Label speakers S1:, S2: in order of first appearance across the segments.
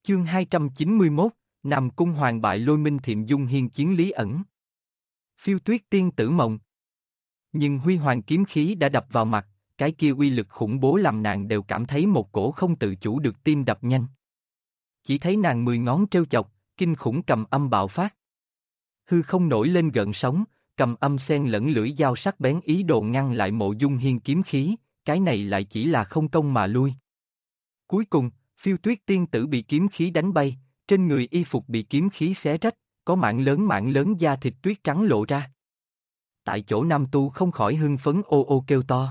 S1: Chương 291, Nam Cung Hoàng bại Lôi Minh Thiệm Dung Hiên chiến Lý ẩn. Phiêu Tuyết tiên tử mộng. Nhưng huy hoàng kiếm khí đã đập vào mặt, cái kia uy lực khủng bố làm nàng đều cảm thấy một cổ không tự chủ được tim đập nhanh. Chỉ thấy nàng 10 ngón trêu chọc, kinh khủng cầm âm bạo phát. Hư không nổi lên gợn sóng, cầm âm xen lẫn lưỡi dao sắc bén ý đồ ngăn lại Mộ Dung Hiên kiếm khí, cái này lại chỉ là không công mà lui. Cuối cùng, Phiêu Tuyết tiên tử bị kiếm khí đánh bay, trên người y phục bị kiếm khí xé rách, có mảng lớn da thịt tuyết trắng lộ ra. Tại chỗ nam tu không khỏi hưng phấn ô ô kêu to.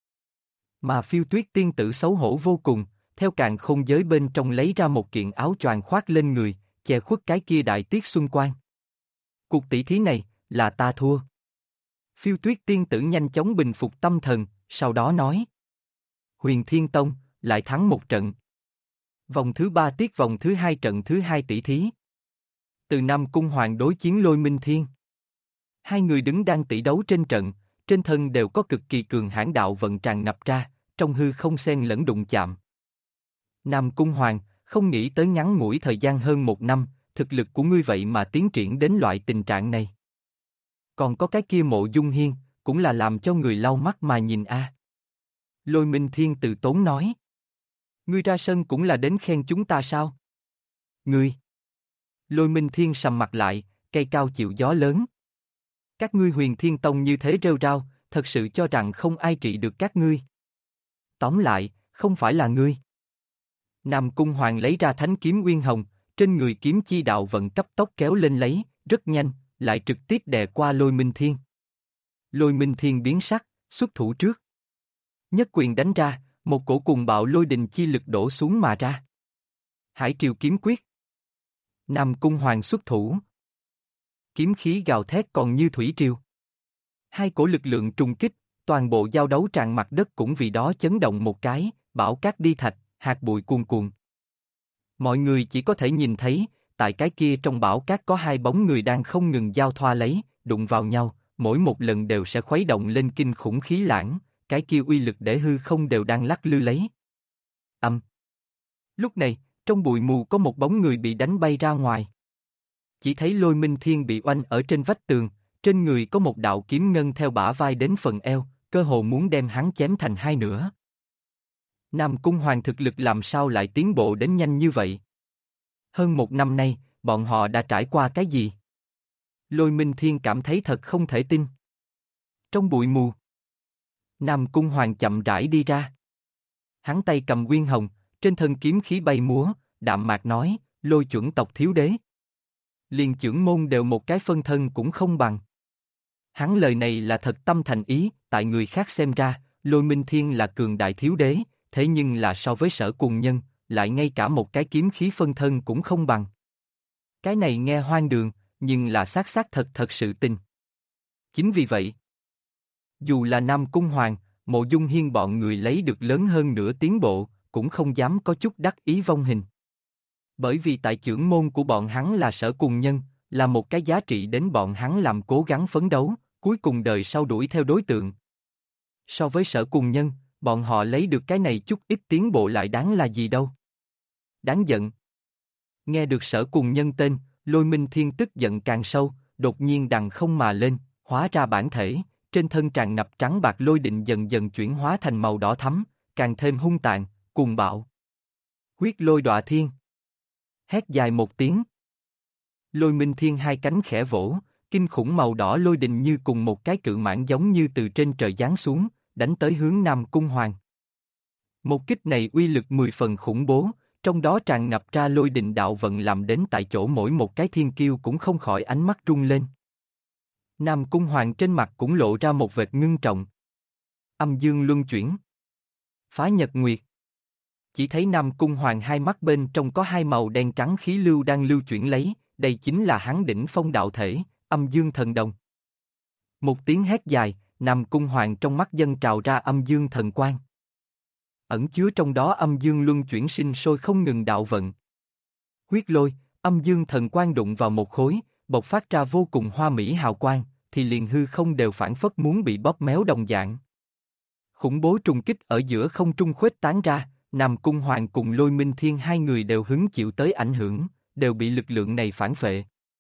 S1: Mà Phiêu Tuyết tiên tử xấu hổ vô cùng, theo càn khôn giới bên trong lấy ra một kiện áo choàng khoác lên người, che khuất cái kia đại tiết xuân quang. Cuộc tỷ thí này, là ta thua. Phiêu Tuyết tiên tử nhanh chóng bình phục tâm thần, sau đó nói. Huyền Thiên Tông, lại thắng một trận. Vòng thứ 3 tiết vòng thứ 2 trận thứ 2 tỷ thí. Từ Nam Cung Hoàng đối chiến Lôi Minh Thiên. Hai người đứng đang tỷ đấu trên trận, trên thân đều có cực kỳ cường hãn đạo vận tràn ngập ra, trong hư không xen lẫn đụng chạm. Nam Cung Hoàng, không nghĩ tới ngắn ngủi thời gian hơn 1 năm, thực lực của ngươi vậy mà tiến triển đến loại tình trạng này. Còn có cái kia Mộ Dung Hiên, cũng là làm cho người lau mắt mà nhìn a. Lôi Minh Thiên từ tốn nói. Ngươi ra sân cũng là đến khen chúng ta sao? Ngươi. Lôi Minh Thiên sầm mặt lại, cây cao chịu gió lớn. Các ngươi Huyền Thiên Tông như thế rêu rao, thật sự cho rằng không ai trị được các ngươi. Tóm lại, không phải là ngươi. Nam Cung Hoàng lấy ra thánh kiếm Uyên Hồng, trên người kiếm chi đạo vận cấp tốc kéo lên lấy, rất nhanh, lại trực tiếp đè qua Lôi Minh Thiên. Lôi Minh Thiên biến sắc, xuất thủ trước. Nhất quyền đánh ra, một cổ cùng bạo lôi đình chi lực đổ xuống mà ra. Hải triều kiếm quyết. Nam Cung Hoàng xuất thủ. Kiếm khí gào thét còn như thủy triều. Hai cổ lực lượng trùng kích, toàn bộ giao đấu tràn mặt đất cũng vì đó chấn động một cái, bão cát đi thạch, hạt bụi cuồn cuộn. Mọi người chỉ có thể nhìn thấy, tại cái kia trong bão cát có hai bóng người đang không ngừng giao thoa lấy, đụng vào nhau, mỗi một lần đều sẽ khuấy động lên kinh khủng khí lãng, cái kia uy lực để hư không đều đang lắc lư lấy. Lúc này, trong bụi mù có một bóng người bị đánh bay ra ngoài. Chỉ thấy Lôi Minh Thiên bị oanh ở trên vách tường, trên người có một đạo kiếm ngân theo bả vai đến phần eo, cơ hồ muốn đem hắn chém thành hai nửa. Nam Cung Hoàng thực lực làm sao lại tiến bộ đến nhanh như vậy? Hơn 1 năm nay, bọn họ đã trải qua cái gì? Lôi Minh Thiên cảm thấy thật không thể tin. Trong bụi mù, Nam Cung Hoàng chậm rãi đi ra. Hắn tay cầm Uyên Hồng, trên thân kiếm khí bay múa, đạm mạc nói, Lôi chuẩn tộc thiếu đế. Liền chưởng môn đều một cái phân thân cũng không bằng. Hắn lời này là thật tâm thành ý, tại người khác xem ra, Lôi Minh Thiên là cường đại thiếu đế, thế nhưng là so với Sở Cùng Nhân, lại ngay cả một cái kiếm khí phân thân cũng không bằng. Cái này nghe hoang đường, nhưng là xác thật sự tình. Chính vì vậy, dù là Nam Cung Hoàng, Mộ Dung Hiên bọn người lấy được lớn hơn nửa tiến bộ, cũng không dám có chút đắc ý vong hình. Bởi vì tại chưởng môn của bọn hắn là Sở Cùng Nhân, là một cái giá trị đến bọn hắn làm cố gắng phấn đấu, cuối cùng đời sau đuổi theo đối tượng. So với Sở Cùng Nhân, bọn họ lấy được cái này chút ít tiến bộ lại đáng là gì đâu. Đáng giận. Nghe được Sở Cùng Nhân tên, Lôi Minh Thiên tức giận càng sâu, đột nhiên đằng không mà lên, hóa ra bản thể, trên thân tràn ngập trắng bạc lôi định dần dần chuyển hóa thành màu đỏ thắm, càng thêm hung tàn, cuồng bạo. Huyết lôi đọa thiên. Hét dài một tiếng. Lôi Minh Thiên hai cánh khẽ vỗ, kinh khủng màu đỏ lôi đình như cùng một cái cự mãng giống như từ trên trời giáng xuống, đánh tới hướng Nam Cung Hoàng. Một kích này uy lực 10 phần khủng bố, trong đó tràn ngập ra lôi đình đạo vận làm đến tại chỗ mỗi một cái thiên kiêu cũng không khỏi ánh mắt rung lên. Nam Cung Hoàng trên mặt cũng lộ ra một vệt ngưng trọng. Âm dương luân chuyển. Phá nhật nguyệt. Chỉ thấy Nam Cung Hoàng hai mắt bên trong có hai màu đen trắng khí lưu đang lưu chuyển lấy, đây chính là hắn đỉnh phong đạo thể, âm dương thần đồng. Một tiếng hét dài, Nam Cung Hoàng trong mắt dâng trào ra âm dương thần quang. Ẩn chứa trong đó âm dương luân chuyển sinh sôi không ngừng đạo vận. Huyết lôi, âm dương thần quang đụng vào một khối, bộc phát ra vô cùng hoa mỹ hào quang, thì liền hư không đều phản phất muốn bị bóp méo đồng dạng. Khủng bố trùng kích ở giữa không trung khuếch tán ra, Nam Cung Hoàng cùng Lôi Minh Thiên hai người đều hứng chịu tới ảnh hưởng, đều bị lực lượng này phản phệ.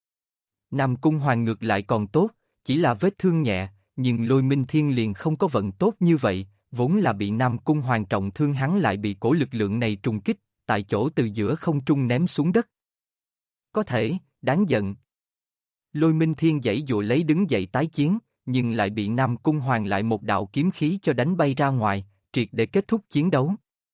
S1: Nam Cung Hoàng ngược lại còn tốt, chỉ là vết thương nhẹ, nhưng Lôi Minh Thiên liền không có vận tốt như vậy, vốn là bị Nam Cung Hoàng trọng thương hắn lại bị cổ lực lượng này trùng kích, tại chỗ từ giữa không trung ném xuống đất. Có thể, đáng giận. Lôi Minh Thiên giãy dụa lấy đứng dậy tái chiến, nhưng lại bị Nam Cung Hoàng lại một đạo kiếm khí cho đánh bay ra ngoài, triệt để kết thúc chiến đấu.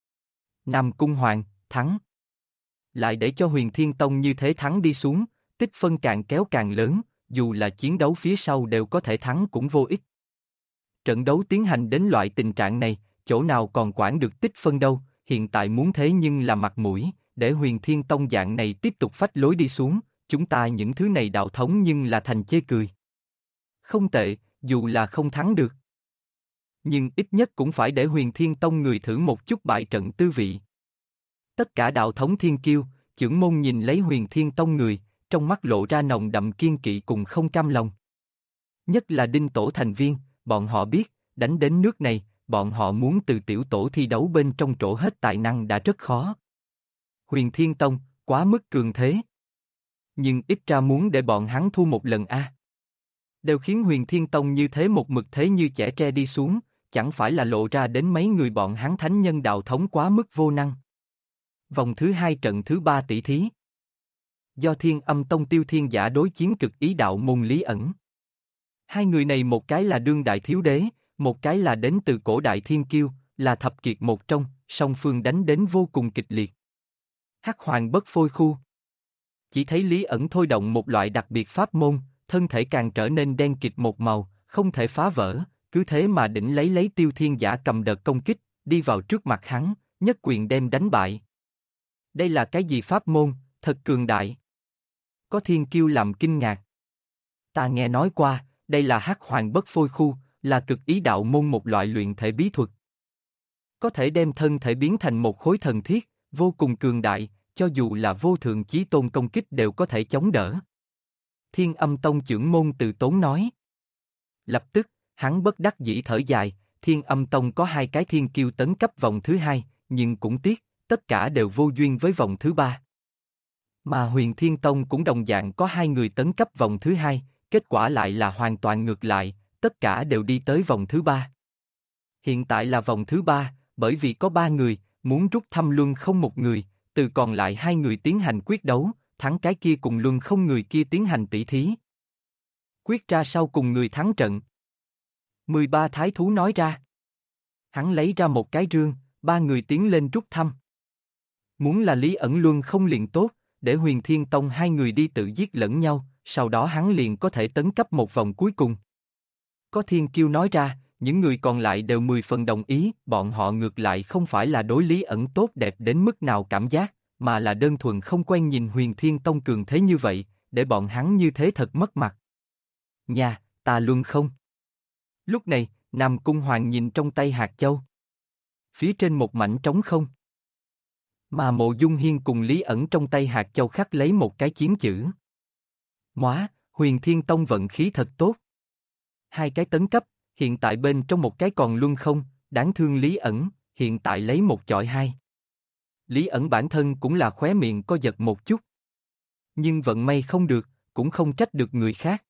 S1: Nam Cung Hoàng, thắng. Lại để cho Huyền Thiên Tông như thế thắng đi xuống, tích phân càng kéo càng lớn, dù là chiến đấu phía sau đều có thể thắng cũng vô ích. Trận đấu tiến hành đến loại tình trạng này, chỗ nào còn quản được tích phân đâu, hiện tại muốn thế nhưng là mặt mũi, để Huyền Thiên Tông dạng này tiếp tục phách lối đi xuống, chúng ta những thứ này đạo thống nhưng là thành chê cười. Không tệ, dù là không thắng được. Nhưng ít nhất cũng phải để Huyền Thiên Tông người thử một chút bại trận tư vị. Tất cả đạo thống thiên kiêu, chưởng môn nhìn lấy Huyền Thiên Tông người, trong mắt lộ ra nồng đậm kiên kỵ cùng không cam lòng. Nhất là Đinh Tổ thành viên, bọn họ biết, đánh đến nước này, bọn họ muốn từ tiểu tổ thi đấu bên trong trổ hết tài năng đã rất khó. Huyền Thiên Tông, quá mức cường thế. Nhưng ít ra muốn để bọn hắn thua một lần a. Đều khiến Huyền Thiên Tông như thế một mực thế như chẻ tre đi xuống, chẳng phải là lộ ra đến mấy người bọn hắn thánh nhân đạo thống quá mức vô năng. Vòng thứ 2 trận thứ 3 tỷ thí. Do Thiên Âm Tông Tiêu Thiên Giả đối chiến Cực Ý Đạo môn Lý Ẩn. Hai người này một cái là đương đại thiếu đế, một cái là đến từ cổ đại thiên kiêu, là thập kiệt một trong, song phương đánh đến vô cùng kịch liệt. Hắc Hoàng bất phôi khu. Chỉ thấy Lý Ẩn thôi động một loại đặc biệt pháp môn, thân thể càng trở nên đen kịt một màu, không thể phá vỡ, cứ thế mà đỉnh lấy Tiêu Thiên Giả cầm đợt công kích, đi vào trước mặt hắn, nhất quyền đem đánh bại. Đây là cái gì pháp môn, thật cường đại. Có thiên kiêu làm kinh ngạc. Ta nghe nói qua, đây là Hắc Hoàng bất phôi khu, là Cực Ý Đạo môn một loại luyện thể bí thuật. Có thể đem thân thể biến thành một khối thần thiết, vô cùng cường đại, cho dù là vô thượng chí tôn công kích đều có thể chống đỡ. Thiên Âm Tông trưởng môn từ tốn nói. Lập tức, hắn bất đắc dĩ thở dài, Thiên Âm Tông có 2 cái thiên kiêu tấn cấp vòng thứ 2, nhưng cũng tiếc, tất cả đều vô duyên với vòng thứ 3. Mà Huyền Thiên Tông cũng đồng dạng có 2 người tấn cấp vòng thứ 2, kết quả lại là hoàn toàn ngược lại, tất cả đều đi tới vòng thứ 3. Hiện tại là vòng thứ 3, bởi vì có 3 người, muốn rút thăm luân không một người, từ còn lại 2 người tiến hành quyết đấu, thắng cái kia cùng luân không người kia tiến hành tỷ thí. Quyết ra sau cùng người thắng trận. 13 thái thú nói ra. Hắn lấy ra một cái rương, 3 người tiến lên rút thăm. Muốn là Lý Ẩn luân không liền tốt, để Huyền Thiên Tông 2 người đi tự giết lẫn nhau, sau đó hắn liền có thể tấn cấp một vòng cuối cùng. Có thiên kiêu nói ra, những người còn lại đều 10 phần đồng ý, bọn họ ngược lại không phải là đối Lý Ẩn tốt đẹp đến mức nào cảm giác, mà là đơn thuần không quen nhìn Huyền Thiên Tông cường thế như vậy, để bọn hắn như thế thật mất mặt. Nha, ta luân không. Lúc này, Nam Cung Hoàng nhìn trong tay hạt châu. Phía trên một mảnh trống không. Mà Mộ Dung Hiên cùng Lý Ẩn trong tay hạt châu khắc lấy một cái chiến chữ. Móa, Huyền Thiên Tông vận khí thật tốt. 2 cái tấn cấp, hiện tại bên trong một cái còn luân không, đáng thương Lý Ẩn, hiện tại lấy 1 chọi 2. Lý Ẩn bản thân cũng là khóe miệng co giật một chút. Nhưng vận may không được, cũng không trách được người khác.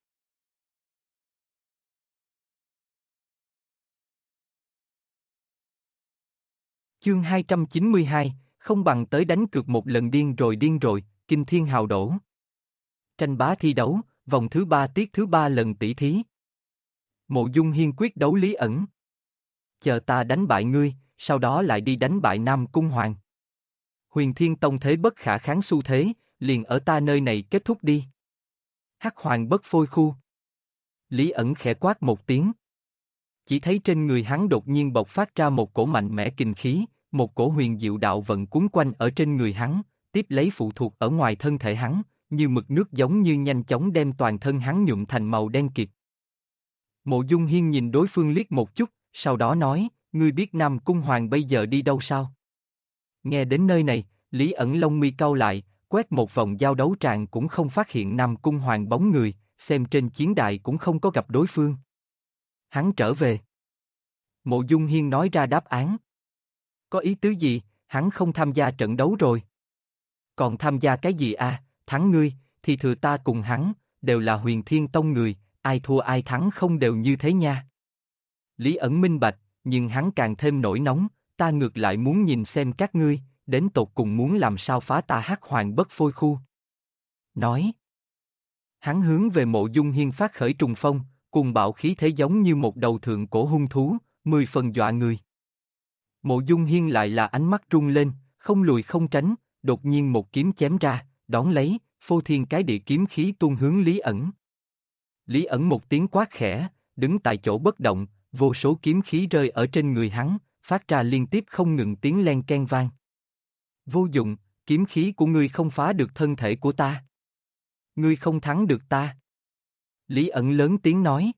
S1: Chương 292, không bằng tới đánh cược một lần điên rồi, kinh thiên hào đổ. Tranh bá thi đấu, vòng thứ 3 tiết thứ 3 lần tỷ thí. Mộ Dung Hiên quyết đấu Lý Ẩn. Chờ ta đánh bại ngươi, sau đó lại đi đánh bại Nam Cung Hoàng. Huyền Thiên Tông thế bất khả kháng xu thế, liền ở ta nơi này kết thúc đi. Hắc Hoàng bất phôi khu. Lý Ẩn khẽ quát một tiếng. Chỉ thấy trên người hắn đột nhiên bộc phát ra một cổ mạnh mẽ kình khí, một cổ huyền diệu đạo vận cuốn quanh ở trên người hắn, tiếp lấy phụ thuộc ở ngoài thân thể hắn, như mực nước giống như nhanh chóng đem toàn thân hắn nhuộm thành màu đen kịt. Mộ Dung Hiên nhìn đối phương liếc một chút, sau đó nói, ngươi biết Nam Cung Hoàng bây giờ đi đâu sao? Nghe đến nơi này, Lý Ẩn lông mi cau lại, quét một vòng giao đấu tràng cũng không phát hiện Nam Cung Hoàng bóng người, xem trên chiến đài cũng không có gặp đối phương. Hắn trở về. Mộ Dung Hiên nói ra đáp án. Có ý tứ gì? hắn không tham gia trận đấu rồi. Còn tham gia cái gì à, thắng ngươi, thì thừa ta cùng hắn, đều là Huyền Thiên Tông người, ai thua ai thắng không đều như thế nha. Lý ẩn minh bạch, nhưng hắn càng thêm nổi nóng, ta ngược lại muốn nhìn xem các ngươi, đến tột cùng muốn làm sao phá ta Hắc Hoàng Bất Phôi khu. Nói. Hắn hướng về Mộ Dung Hiên phát khởi trùng phong, cùng bạo khí thế giống như một đầu thượng cổ hung thú, 10 phần dọa người. Mộ Dung Hiên lại là ánh mắt rung lên, không lùi không tránh, đột nhiên một kiếm chém ra, đón lấy, phô thiên cái địa kiếm khí tuôn hướng Lý ẩn. Lý ẩn một tiếng quát khẽ, đứng tại chỗ bất động, vô số kiếm khí rơi ở trên người hắn, phát ra liên tiếp không ngừng tiếng len ken vang. Vô dụng, kiếm khí của ngươi không phá được thân thể của ta. Ngươi không thắng được ta. Lý ẩn lớn tiếng nói.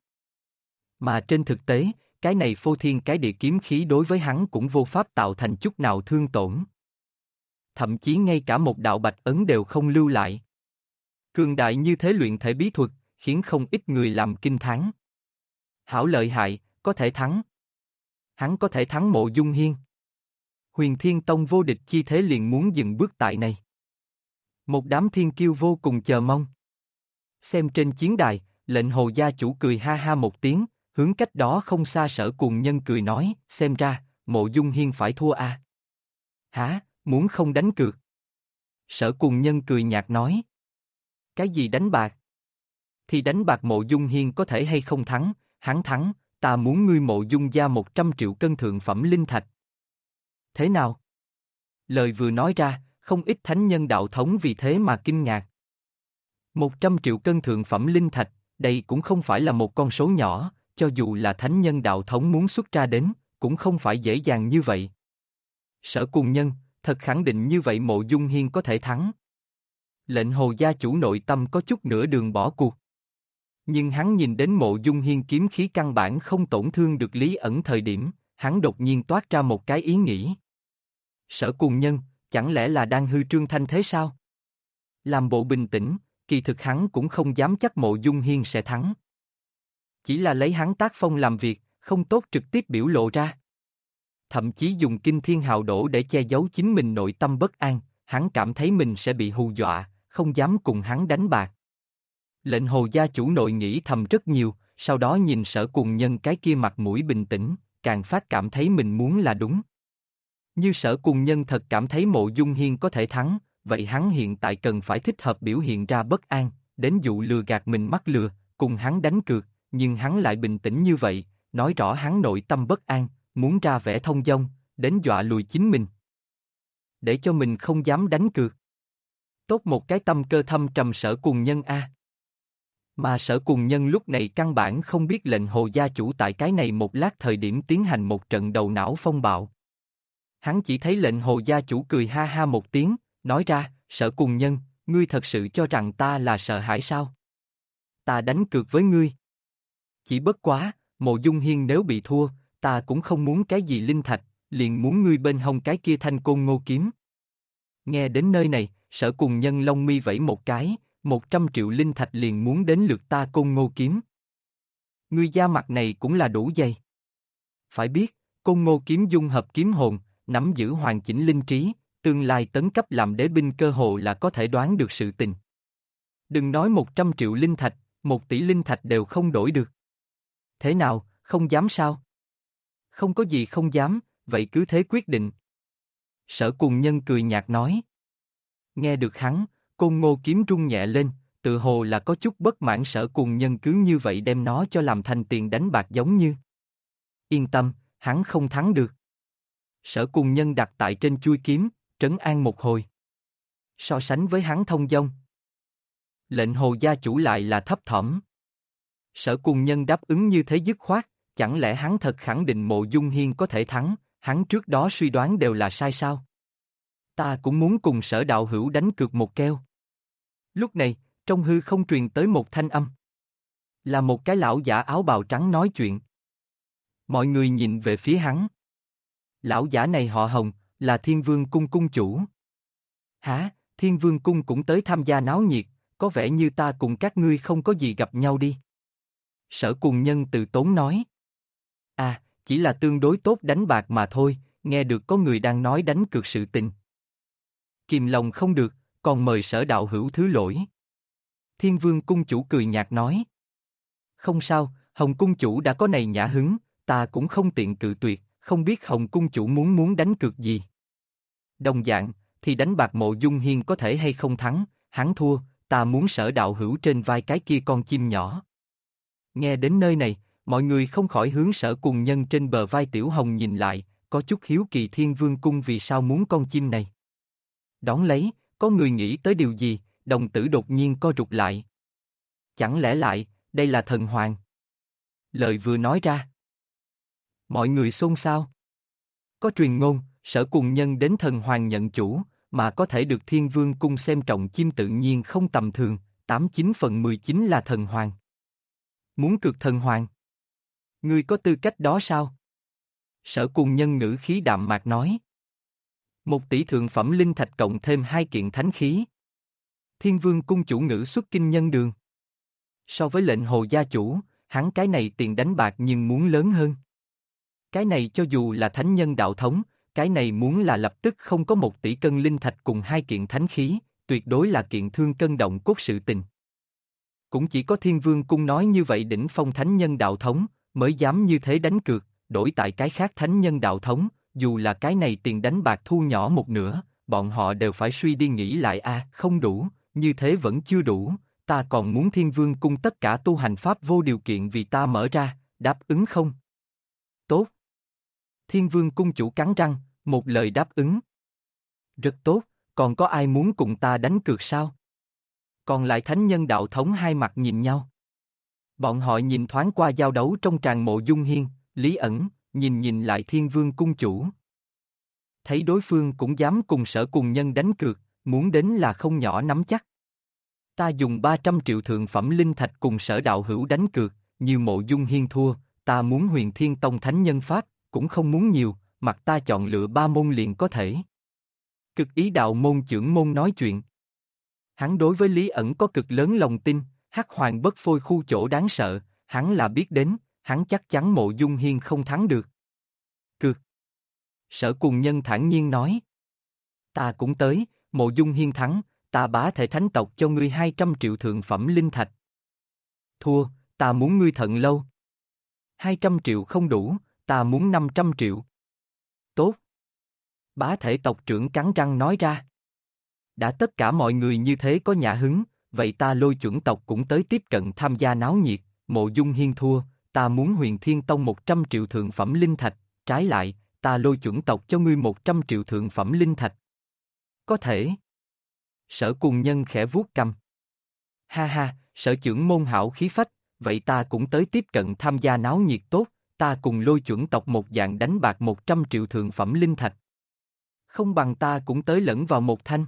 S1: Mà trên thực tế, cái này phô thiên cái địa kiếm khí đối với hắn cũng vô pháp tạo thành chút nào thương tổn. Thậm chí ngay cả một đạo bạch ấn đều không lưu lại. Cường đại như thế luyện thể bí thuật, khiến không ít người làm kinh thán. Hảo lợi hại, có thể thắng. Hắn có thể thắng Mộ Dung Hiên. Huyền Thiên Tông vô địch chi thế liền muốn dừng bước tại này. Một đám thiên kiêu vô cùng chờ mong. Xem trên chiến đài, lệnh hồ gia chủ cười ha ha một tiếng, hướng cách đó không xa Sở Cuồng Nhân cười nói, xem ra, Mộ Dung Hiên phải thua à. Hả, muốn không đánh cược? Sở Cuồng Nhân cười nhạt nói. Cái gì đánh bạc? Thì đánh bạc Mộ Dung Hiên có thể hay không thắng, hắn thắng, ta muốn ngươi Mộ Dung gia 100 triệu cân thượng phẩm linh thạch. Thế nào? Lời vừa nói ra, không ít thánh nhân đạo thống vì thế mà kinh ngạc. 100 triệu cân thượng phẩm linh thạch, đây cũng không phải là một con số nhỏ, cho dù là thánh nhân đạo thống muốn xuất ra đến, cũng không phải dễ dàng như vậy. Sở Cuồng Nhân, thật khẳng định như vậy Mộ Dung Hiên có thể thắng. Lệnh hồ gia chủ nội tâm có chút nửa đường bỏ cuộc. Nhưng hắn nhìn đến Mộ Dung Hiên kiếm khí căn bản không tổn thương được Lý ẩn thời điểm, hắn đột nhiên toát ra một cái ý nghĩ. Sở Cuồng Nhân, chẳng lẽ là đang hư trương thanh thế sao? Làm bộ bình tĩnh, kỳ thực hắn cũng không dám chắc Mộ Dung Hiên sẽ thắng. Chỉ là lấy hắn tác phong làm việc, không tốt trực tiếp biểu lộ ra. Thậm chí dùng kinh thiên hào đổ để che giấu chính mình nội tâm bất an, hắn cảm thấy mình sẽ bị hù dọa, không dám cùng hắn đánh bạc. Lệnh hồ gia chủ nội nghĩ thầm rất nhiều, sau đó nhìn Sở Cuồng Nhân cái kia mặt mũi bình tĩnh, càng phát cảm thấy mình muốn là đúng. Như Sở Cuồng Nhân thật cảm thấy Mộ Dung Hiên có thể thắng, vậy hắn hiện tại cần phải thích hợp biểu hiện ra bất an, đến dụ lừa gạt mình mắc lừa, cùng hắn đánh cược, nhưng hắn lại bình tĩnh như vậy, nói rõ hắn nội tâm bất an, muốn ra vẻ thông dong, đến dọa lùi chính mình. Để cho mình không dám đánh cược. Tốt một cái tâm cơ thâm trầm Sở Cuồng Nhân a. Mà Sở Cuồng Nhân lúc này căn bản không biết lệnh hồ gia chủ tại cái này một lát thời điểm tiến hành một trận đầu não phong bạo. Hắn chỉ thấy lệnh hồ gia chủ cười ha ha một tiếng, nói ra, Sở Cuồng Nhân, ngươi thật sự cho rằng ta là sợ hãi sao? Ta đánh cược với ngươi. Chỉ bất quá, Mộ Dung Hiên nếu bị thua, ta cũng không muốn cái gì linh thạch, liền muốn ngươi bên hông cái kia thanh côn ngô kiếm. Nghe đến nơi này, Sở Cuồng Nhân lông mi vẫy một cái, 100 triệu linh thạch liền muốn đến lượt ta côn ngô kiếm. Ngươi da mặt này cũng là đủ dày. Phải biết, côn ngô kiếm dung hợp kiếm hồn, nắm giữ hoàn chỉnh linh trí, tương lai tấn cấp làm đế binh cơ hồ là có thể đoán được sự tình. Đừng nói 100 triệu linh thạch, 1 tỷ linh thạch đều không đổi được. Thế nào, không dám sao? Không có gì không dám, vậy cứ thế quyết định. Sở Cuồng Nhân cười nhạt nói. Nghe được hắn, côn ngô kiếm rung nhẹ lên, tự hồ là có chút bất mãn Sở Cuồng Nhân cứ như vậy đem nó cho làm thành tiền đánh bạc giống như. Yên tâm, hắn không thắng được. Sở Cuồng Nhân đặt tại trên chuôi kiếm, trấn an một hồi. So sánh với hắn thông dong. Lệnh hồ gia chủ lại là thấp thỏm. Sở Cuồng Nhân đáp ứng như thế dứt khoát, chẳng lẽ hắn thật khẳng định Mộ Dung Hiên có thể thắng, hắn trước đó suy đoán đều là sai sao? Ta cũng muốn cùng Sở đạo hữu đánh cược một keo. Lúc này, trong hư không truyền tới một thanh âm. Là một cái lão giả áo bào trắng nói chuyện. Mọi người nhìn về phía hắn. Lão giả này họ Hồng, là Thiên Vương Cung cung chủ. Hả, Thiên Vương Cung cũng tới tham gia náo nhiệt, có vẻ như ta cùng các ngươi không có gì gặp nhau đi. Sở Cuồng Nhân từ tốn nói. À, chỉ là tương đối tốt đánh bạc mà thôi, nghe được có người đang nói đánh cược sự tình. Kìm lòng không được, còn mời Sở đạo hữu thứ lỗi. Thiên Vương cung chủ cười nhạt nói. Không sao, Hồng cung chủ đã có này nhã hứng, ta cũng không tiện cự tuyệt, không biết Hồng cung chủ muốn đánh cược gì. Đồng dạng, thì đánh bạc Mộ Dung Hiên có thể hay không thắng, hắn thua, ta muốn Sở đạo hữu trên vai cái kia con chim nhỏ. Nghe đến nơi này, mọi người không khỏi hướng Sở Cùng Nhân trên bờ vai Tiểu Hồng nhìn lại, có chút hiếu kỳ Thiên Vương cung vì sao muốn con chim này. Đón lấy, có người nghĩ tới điều gì, đồng tử đột nhiên co rụt lại. Chẳng lẽ lại, đây là thần hoàng? Lời vừa nói ra. Mọi người xôn xao. Có truyền ngôn, Sở Cùng Nhân đến thần hoàng nhận chủ, mà có thể được Thiên Vương cung xem trọng chim tự nhiên không tầm thường, 89/19 là thần hoàng. Muốn cược thần hoàng? Ngươi có tư cách đó sao? Sở Cùng Nhân ngữ khí đạm mạc nói. 1 tỷ thượng phẩm linh thạch cộng thêm 2 kiện thánh khí. Thiên Vương cung chủ ngữ xuất kinh nhân đường. So với lệnh hồ gia chủ, hắn cái này tiền đánh bạc nhưng muốn lớn hơn. Cái này cho dù là thánh nhân đạo thống, cái này muốn là lập tức không có 1 tỷ cân linh thạch cùng 2 kiện thánh khí, tuyệt đối là kiện thương cân động cốt sự tình. Cũng chỉ có Thiên Vương cung nói như vậy đỉnh phong thánh nhân đạo thống, mới dám như thế đánh cược, đổi tại cái khác thánh nhân đạo thống, dù là cái này tiền đánh bạc thu nhỏ một nửa, bọn họ đều phải suy đi nghĩ lại không đủ, như thế vẫn chưa đủ, ta còn muốn Thiên Vương cung tất cả tu hành pháp vô điều kiện vì ta mở ra, đáp ứng không? Tốt. Thiên Vương cung chủ cắn răng, một lời đáp ứng. Rất tốt, còn có ai muốn cùng ta đánh cược sao? Còn lại thánh nhân đạo thống hai mặt nhìn nhau. Bọn họ nhìn thoáng qua giao đấu trong tràng Mộ Dung Hiên, Lý ẩn, nhìn lại Thiên Vương cung chủ. Thấy đối phương cũng dám cùng Sở Cùng Nhân đánh cược, muốn đến là không nhỏ nắm chắc. Ta dùng 300 triệu thượng phẩm linh thạch cùng Sở đạo hữu đánh cược, như Mộ Dung Hiên thua, ta muốn Huyền Thiên Tông thánh nhân pháp, cũng không muốn nhiều, mặc ta chọn lựa 3 môn liền có thể. Cực ý đạo môn trưởng môn nói chuyện. Hắn đối với Lý ẩn có cực lớn lòng tin, Hắc Hoàng bất phôi khu chỗ đáng sợ, hắn là biết đến, hắn chắc chắn Mộ Dung Hiên không thắng được. Cược. Sở Cùng Nhân thản nhiên nói. Ta cũng tới, Mộ Dung Hiên thắng, ta bá thể thánh tộc cho ngươi 200 triệu thượng phẩm linh thạch. Thua, ta muốn ngươi thận lâu. 200 triệu không đủ, ta muốn 500 triệu. Tốt. Bá thể tộc trưởng cắn răng nói ra. Đã tất cả mọi người như thế có nhã hứng, vậy ta Lôi chuẩn tộc cũng tới tiếp cận tham gia náo nhiệt, Mộ Dung Hiên thua, ta muốn Huyền Thiên Tông 100 triệu thượng phẩm linh thạch, trái lại, ta Lôi chuẩn tộc cho ngươi 100 triệu thượng phẩm linh thạch. Có thể. Sở Cùng Nhân khẽ vuốt cầm. Ha ha, Sở trưởng môn hảo khí phách, vậy ta cũng tới tiếp cận tham gia náo nhiệt tốt, ta cùng Lôi chuẩn tộc một dạng đánh bạc 100 triệu thượng phẩm linh thạch. Không bằng ta cũng tới lẫn vào một thanh.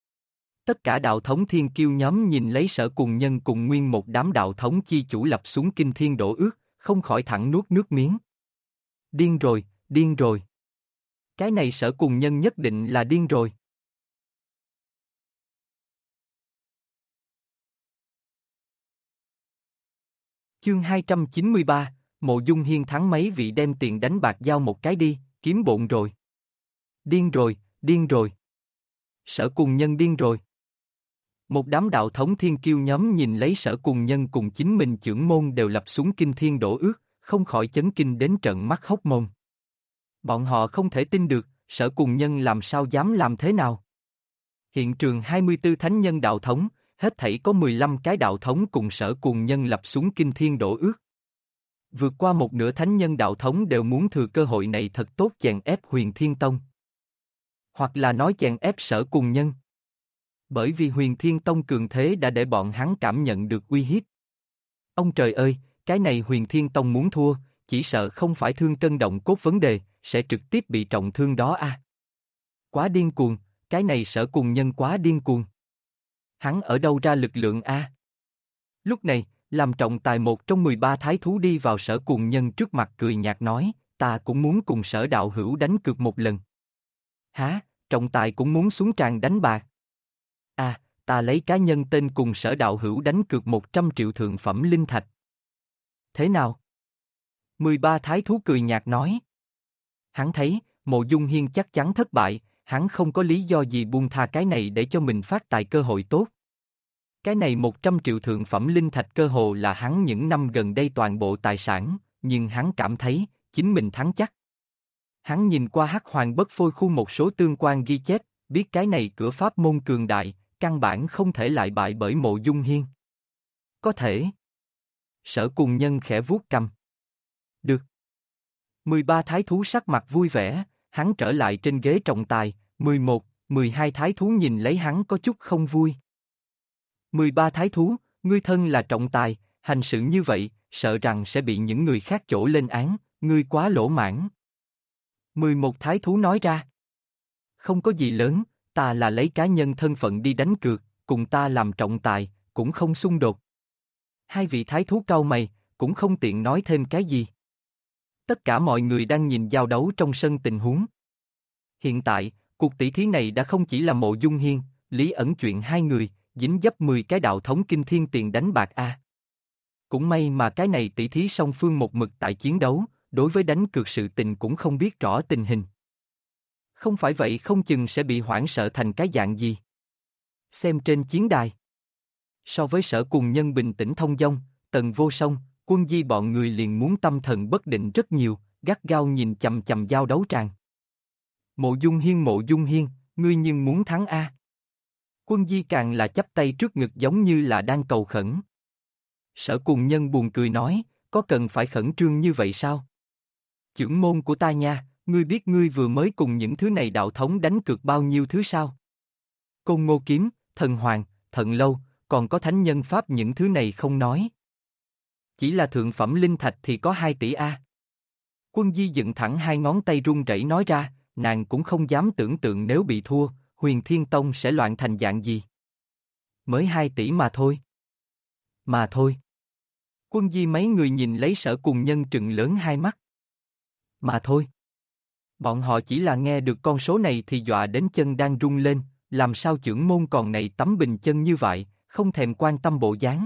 S1: Tất cả đạo thống thiên kiêu nhóm nhìn lấy Sở Cùng Nhân cùng nguyên một đám đạo thống chi chủ lập xuống kinh thiên đổ ước, không khỏi thẳng nuốt nước miếng. Điên rồi, điên rồi. Cái này Sở Cùng Nhân nhất định là điên rồi. Chương 293, Mộ Dung Hiên thắng mấy vị đem tiền đánh bạc giao một cái đi, kiếm bộn rồi. Điên rồi, điên rồi. Sở Cùng Nhân điên rồi. Một đám đạo thống thiên kiêu nhóm nhìn lấy Sở Cùng Nhân cùng chính mình trưởng môn đều lập xuống kinh thiên đổ ước, không khỏi chấn kinh đến trợn mắt hốc mồm. Bọn họ không thể tin được, Sở Cùng Nhân làm sao dám làm thế nào. Hiện trường 24 thánh nhân đạo thống, hết thảy có 15 cái đạo thống cùng Sở Cùng Nhân lập xuống kinh thiên đổ ước. Vượt qua một nửa thánh nhân đạo thống đều muốn thừa cơ hội này thật tốt chèn ép Huyền Thiên Tông. Hoặc là nói chèn ép Sở Cùng Nhân. Bởi vì Huyền Thiên Tông cường thế đã để bọn hắn cảm nhận được uy hiếp. Ông trời ơi, cái này Huyền Thiên Tông muốn thua, chỉ sợ không phải thương cân động cốt vấn đề, sẽ trực tiếp bị trọng thương đó Quá điên cuồng, cái này Sở Cùng Nhân quá điên cuồng. Hắn ở đâu ra lực lượng Lúc này, làm trọng tài một trong 13 thái thú đi vào Sở Cùng Nhân trước mặt cười nhạt nói, ta cũng muốn cùng Sở đạo hữu đánh cược một lần. Hả, trọng tài cũng muốn xuống tràng đánh bạc. Ta lấy cá nhân tên cùng Sở đạo hữu đánh cược 100 triệu thượng phẩm linh thạch. Thế nào? 13 thái thú cười nhạt nói. Hắn thấy, Mộ Dung Hiên chắc chắn thất bại, hắn không có lý do gì buông tha cái này để cho mình phát tài cơ hội tốt. Cái này 100 triệu thượng phẩm linh thạch cơ hồ là hắn những năm gần đây toàn bộ tài sản, nhưng hắn cảm thấy, chính mình thắng chắc. Hắn nhìn qua Hắc Hoàng Bất Phôi khu một số tương quan ghi chép, biết cái này cửa pháp môn cường đại, căn bản không thể lại bại bởi Mộ Dung Hiên. Có thể. Sở Cùng Nhân khẽ vuốt cầm. Được. 13 thái thú sắc mặt vui vẻ, hắn trở lại trên ghế trọng tài, 11, 12 thái thú nhìn lấy hắn có chút không vui. 13 thái thú, ngươi thân là trọng tài, hành sự như vậy, sợ rằng sẽ bị những người khác chỗ lên án, ngươi quá lỗ mãn. 11 thái thú nói ra. Không có gì lớn, ta là lấy cá nhân thân phận đi đánh cược, cùng ta làm trọng tài, cũng không xung đột. Hai vị thái thú cau mày, cũng không tiện nói thêm cái gì. Tất cả mọi người đang nhìn giao đấu trong sân tình huống. Hiện tại, cuộc tỷ thí này đã không chỉ là Mộ Dung Hiên, Lý Ẩn chuyện hai người, dính dấp 10 cái đạo thống kinh thiên tiền đánh bạc a. Cũng may mà cái này tỷ thí song phương một mực tại chiến đấu, đối với đánh cược sự tình cũng không biết rõ tình hình. Không phải vậy không chừng sẽ bị hoảng sợ thành cái dạng gì. Xem trên chiến đài. So với Sở Cùng Nhân bình tĩnh thông dong, Tần Vô Song, Quân Di bọn người liền muốn tâm thần bất định rất nhiều, gắt gao nhìn chằm chằm giao đấu tràng. Mộ Dung Hiên, ngươi nhưng muốn thắng a? Quân Di càng là chắp tay trước ngực giống như là đang cầu khẩn. Sở Cùng Nhân buồn cười nói, có cần phải khẩn trương như vậy sao? Chưởng môn của ta nha, ngươi biết ngươi vừa mới cùng những thứ này đạo thống đánh cược bao nhiêu thứ sao? Côn Ngô Kiếm, Thần Hoàng, Thận Lâu, còn có Thánh Nhân Pháp những thứ này không nói. Chỉ là thượng phẩm linh thạch thì có 2 tỷ a. Quân Di dựng thẳng hai ngón tay run rẩy nói ra, nàng cũng không dám tưởng tượng nếu bị thua, Huyền Thiên Tông sẽ loạn thành dạng gì. Mới 2 tỷ mà thôi. Mà thôi. Quân Di mấy người nhìn lấy Sở Cùng Nhân trừng lớn hai mắt. Mà thôi. Bọn họ chỉ là nghe được con số này thì dọa đến chân đang run lên, làm sao chưởng môn còn này tấm bình chân như vậy, không thèm quan tâm bộ dáng.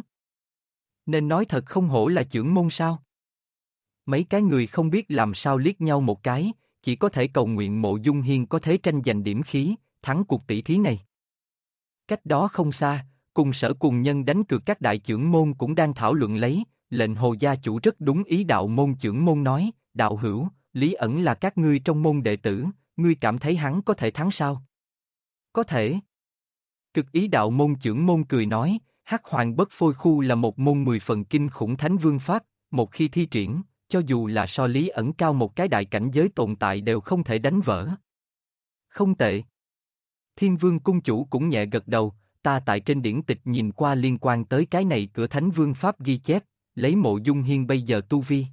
S1: Nên nói thật không hổ là chưởng môn sao. Mấy cái người không biết làm sao liếc nhau một cái, chỉ có thể cầu nguyện Mộ Dung Hiên có thể tranh giành điểm khí, thắng cuộc tỷ thí này. Cách đó không xa, cùng Sở Cùng Nhân đánh cược các đại chưởng môn cũng đang thảo luận lấy, lệnh Hồ gia chủ rất đúng ý đạo môn chưởng môn nói, đạo hữu, Lý Ẩn là các ngươi trong môn đệ tử, ngươi cảm thấy hắn có thể thắng sao? Có thể. Cực ý đạo môn chưởng môn cười nói, Hắc Hoàng Bất Phôi Khu là một môn 10 phần kinh khủng thánh vương pháp, một khi thi triển, cho dù là so Lý Ẩn cao một cái đại cảnh giới tồn tại đều không thể đánh vỡ. Không tệ. Thiên Vương cung chủ cũng nhẹ gật đầu, ta tại trên điển tịch nhìn qua liên quan tới cái này cửa thánh vương pháp ghi chép, lấy Mộ Dung Hiên bây giờ tu vi.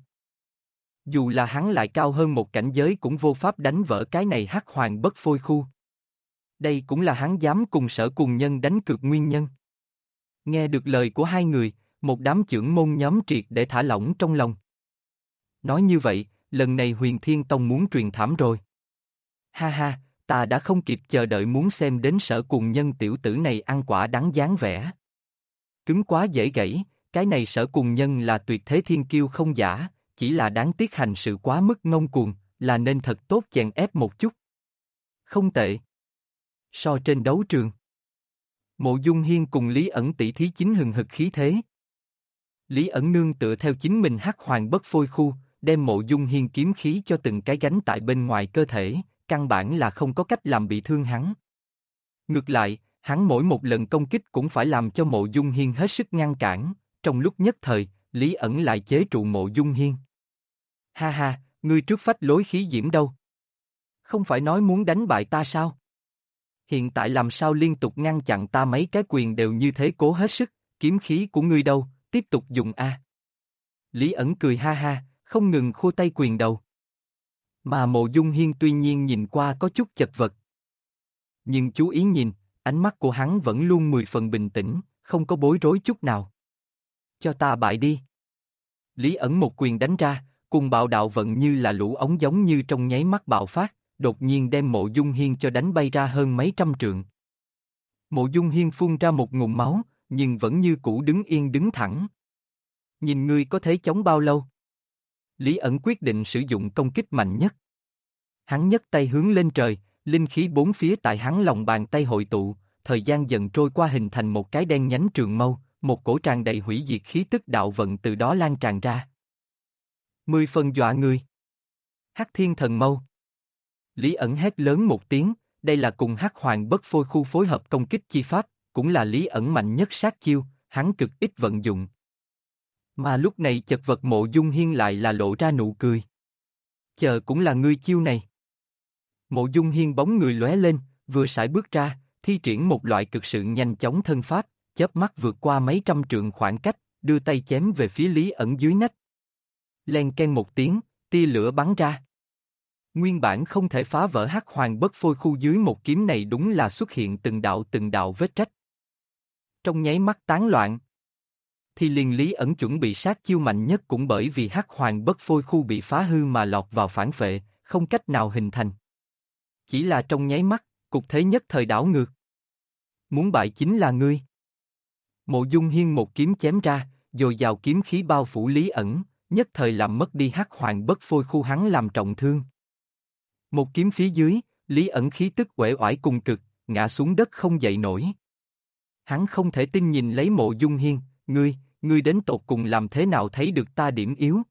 S1: Dù là hắn lại cao hơn một cảnh giới cũng vô pháp đánh vỡ cái này Hắc Hoàng Bất Phôi Khu. Đây cũng là hắn dám cùng Sở Cùng Nhân đánh cược nguyên nhân. Nghe được lời của hai người, một đám chưởng môn nhóm triệt để thả lỏng trong lòng. Nói như vậy, lần này Huyền Thiên Tông muốn truyền thảm rồi. Ha ha, ta đã không kịp chờ đợi muốn xem đến Sở Cùng Nhân tiểu tử này ăn quả đắng dáng vẻ. Cứng quá dễ gãy, cái này Sở Cùng Nhân là tuyệt thế thiên kiêu không giả, chỉ là đáng tiếc hành sự quá mức ngông cuồng, là nên thật tốt chèn ép một chút. Không tệ. So trên đấu trường. Mộ Dung Hiên cùng Lý Ẩn tỷ thí chính hừng hực khí thế. Lý Ẩn nương tựa theo chính mình Hắc Hoàng Bất Phôi Khu, đem Mộ Dung Hiên kiếm khí cho từng cái gánh tại bên ngoài cơ thể, căn bản là không có cách làm bị thương hắn. Ngược lại, hắn mỗi một lần công kích cũng phải làm cho Mộ Dung Hiên hết sức ngăn cản, trong lúc nhất thời, Lý Ẩn lại chế trụ Mộ Dung Hiên. Ha ha, ngươi trước phách lối khí diễm đâu? Không phải nói muốn đánh bại ta sao? Hiện tại làm sao liên tục ngăn chặn ta mấy cái quyền đều như thế cố hết sức, kiếm khí của ngươi đâu, tiếp tục dùng a. Lý Ẩn cười ha ha, không ngừng khua tay quyền đầu. Mà Mộ Dung Hiên tuy nhiên nhìn qua có chút chật vật. Nhưng chú ý nhìn, ánh mắt của hắn vẫn luôn 10 phần bình tĩnh, không có bối rối chút nào. Cho ta bại đi. Lý Ẩn một quyền đánh ra, cùng bạo đạo vận như là lũ ống giống như trong nháy mắt bạo phát, đột nhiên đem Mộ Dung Hiên cho đánh bay ra hơn mấy trăm trượng. Mộ Dung Hiên phun ra một ngụm máu, nhưng vẫn như cũ đứng yên đứng thẳng. Nhìn ngươi có thể chống bao lâu? Lý Ẩn quyết định sử dụng công kích mạnh nhất. Hắn nhấc tay hướng lên trời, linh khí bốn phía tại hắn lòng bàn tay hội tụ, thời gian dần trôi qua hình thành một cái đen nhánh trường mâu, một cổ tràn đầy hủy diệt khí tức đạo vận từ đó lan tràn ra. 10 phần dọa người. Hắc Thiên Thần Mâu. Lý ẩn hét lớn một tiếng, đây là cùng Hắc Hoàng Bất Phôi Khu phối hợp công kích chi pháp, cũng là Lý ẩn mạnh nhất sát chiêu, hắn cực ít vận dụng. Mà lúc này chật vật Mộ Dung Hiên lại là lộ ra nụ cười. Chờ cũng là ngươi chiêu này. Mộ Dung Hiên bóng người lóe lên, vừa sải bước ra, thi triển một loại cực sự nhanh chóng thân pháp, chớp mắt vượt qua mấy trăm trượng khoảng cách, đưa tay chém về phía Lý ẩn dưới nách. Len ken một tiếng, tia lửa bắn ra. Nguyên bản không thể phá vỡ Hắc Hoàng Bất Phôi Khu dưới một kiếm này đúng là xuất hiện từng đạo vết rách. Trong nháy mắt tán loạn. Thì liền Lý ẩn chuẩn bị sát chiêu mạnh nhất cũng bởi vì Hắc Hoàng Bất Phôi Khu bị phá hư mà lọt vào phản phệ, không cách nào hình thành. Chỉ là trong nháy mắt, cục thế nhất thời đảo ngược. Muốn bại chính là ngươi. Mộ Dung Hiên một kiếm chém ra, dồi dào kiếm khí bao phủ Lý ẩn, nhất thời làm mất đi Hắc Hoàng Bất Phôi Khu hắn làm trọng thương. Một kiếm phía dưới, Lý ẩn khí tức uể oải cùng cực, ngã xuống đất không dậy nổi. Hắn không thể tin nhìn lấy Mộ Dung Hiên, ngươi đến tột cùng làm thế nào thấy được ta điểm yếu?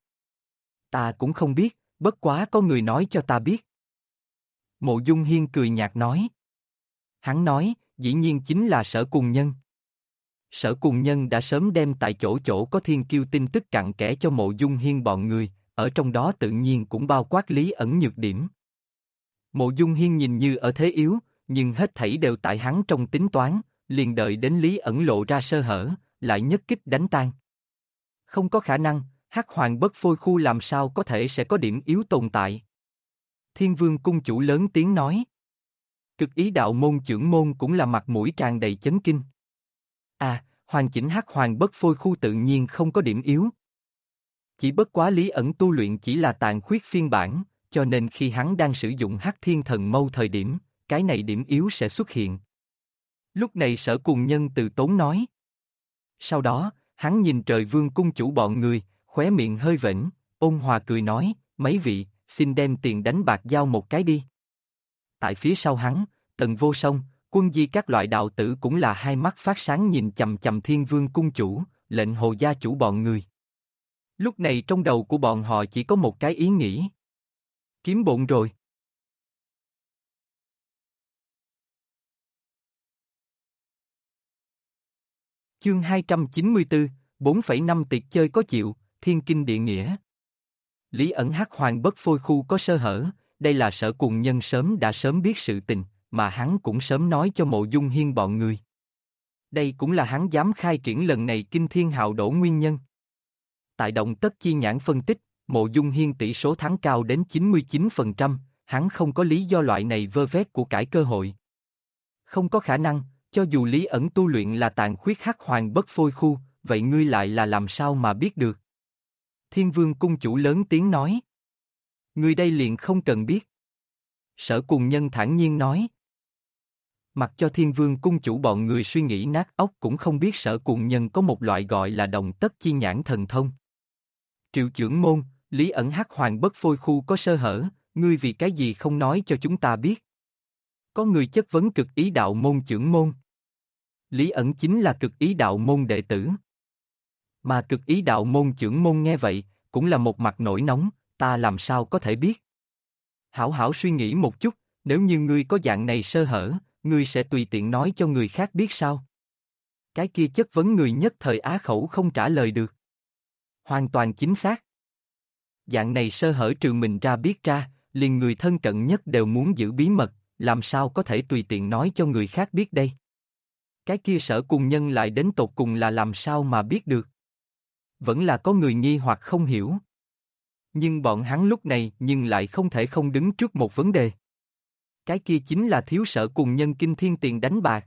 S1: Ta cũng không biết, bất quá có người nói cho ta biết. Mộ Dung Hiên cười nhạt nói. Hắn nói, dĩ nhiên chính là Sở Cùng Nhân. Sở Cùng Nhân đã sớm đem tại chỗ có thiên kiêu tin tức cặn kẽ cho Mộ Dung Hiên bọn người, ở trong đó tự nhiên cũng bao quát Lý ẩn nhược điểm. Mộ Dung Hiên nhìn như ở thế yếu, nhưng hết thảy đều tại hắn trong tính toán, liền đợi đến Lý ẩn lộ ra sơ hở, lại nhất kích đánh tan. Không có khả năng, Hắc Hoàng Bất Phôi Khu làm sao có thể sẽ có điểm yếu tồn tại. Thiên Vương cung chủ lớn tiếng nói. Cực ý đạo môn trưởng môn cũng là mặt mũi tràn đầy chấn kinh. À, hoàn chỉnh Hắc Hoàng Bất Phôi Khu tự nhiên không có điểm yếu. Chỉ bất quá Lý ẩn tu luyện chỉ là tàn khuyết phiên bản, cho nên khi hắn đang sử dụng Hắc Thiên Thần Mâu thời điểm, cái này điểm yếu sẽ xuất hiện. Lúc này Sở Cùng Nhân từ tốn nói. Sau đó, hắn nhìn Trời Vương cung chủ bọn người, khóe miệng hơi vểnh, ôn hòa cười nói, mấy vị, xin đem tiền đánh bạc giao một cái đi. Tại phía sau hắn, Tần Vô Song, Quân Di các loại đạo tử cũng là hai mắt phát sáng nhìn chầm chầm Thiên Vương cung chủ, lệnh Hồ gia chủ bọn người. Lúc này trong đầu của bọn họ chỉ có một cái ý nghĩ. Kiếm bộn rồi. Chương 294, 4,5 tiệc chơi có chịu, thiên kinh địa nghĩa. Lý ẩn Hắc Hoàng Bất Phôi Khu có sơ hở, đây là Sở Cùng Nhân đã sớm biết sự tình, mà hắn cũng sớm nói cho Mộ Dung Hiên bọn người. Đây cũng là hắn dám khai triển lần này kinh thiên hạo đổ nguyên nhân. Tại động tất chi nhãn phân tích, Mộ Dung Hiên tỷ số thắng cao đến 99%, hắn không có lý do loại này vơ vét của cải cơ hội. Không có khả năng, cho dù Lý ẩn tu luyện là tàn khuyết Hắc Hoàng Bất Phôi Khu, vậy ngươi lại là làm sao mà biết được? Thiên Vương cung chủ lớn tiếng nói. Ngươi đây liền không cần biết. Sở Cùng Nhân thản nhiên nói. Mặc cho Thiên Vương cung chủ bọn người suy nghĩ nát óc cũng không biết Sở Cùng Nhân có một loại gọi là động tất chi nhãn thần thông. Triệu trưởng môn, Lý ẩn Hắc Hoàng Bất Phôi Khu có sơ hở, ngươi vì cái gì không nói cho chúng ta biết? Có người chất vấn cực ý đạo môn trưởng môn. Lý ẩn chính là cực ý đạo môn đệ tử. Mà cực ý đạo môn trưởng môn nghe vậy, cũng là một mặt nổi nóng, ta làm sao có thể biết? Hảo hảo suy nghĩ một chút, nếu như ngươi có dạng này sơ hở, ngươi sẽ tùy tiện nói cho người khác biết sao? Cái kia chất vấn người nhất thời á khẩu không trả lời được. Hoàn toàn chính xác. Dạng này sơ hở trừ mình ra biết ra, liền người thân cận nhất đều muốn giữ bí mật, làm sao có thể tùy tiện nói cho người khác biết đây? Cái kia Sở Cùng Nhân lại đến tột cùng là làm sao mà biết được? Vẫn là có người nghi hoặc không hiểu. Nhưng bọn hắn lúc này nhưng lại không thể không đứng trước một vấn đề. Cái kia chính là thiếu Sở Cùng Nhân kinh thiên tiền đánh bạc.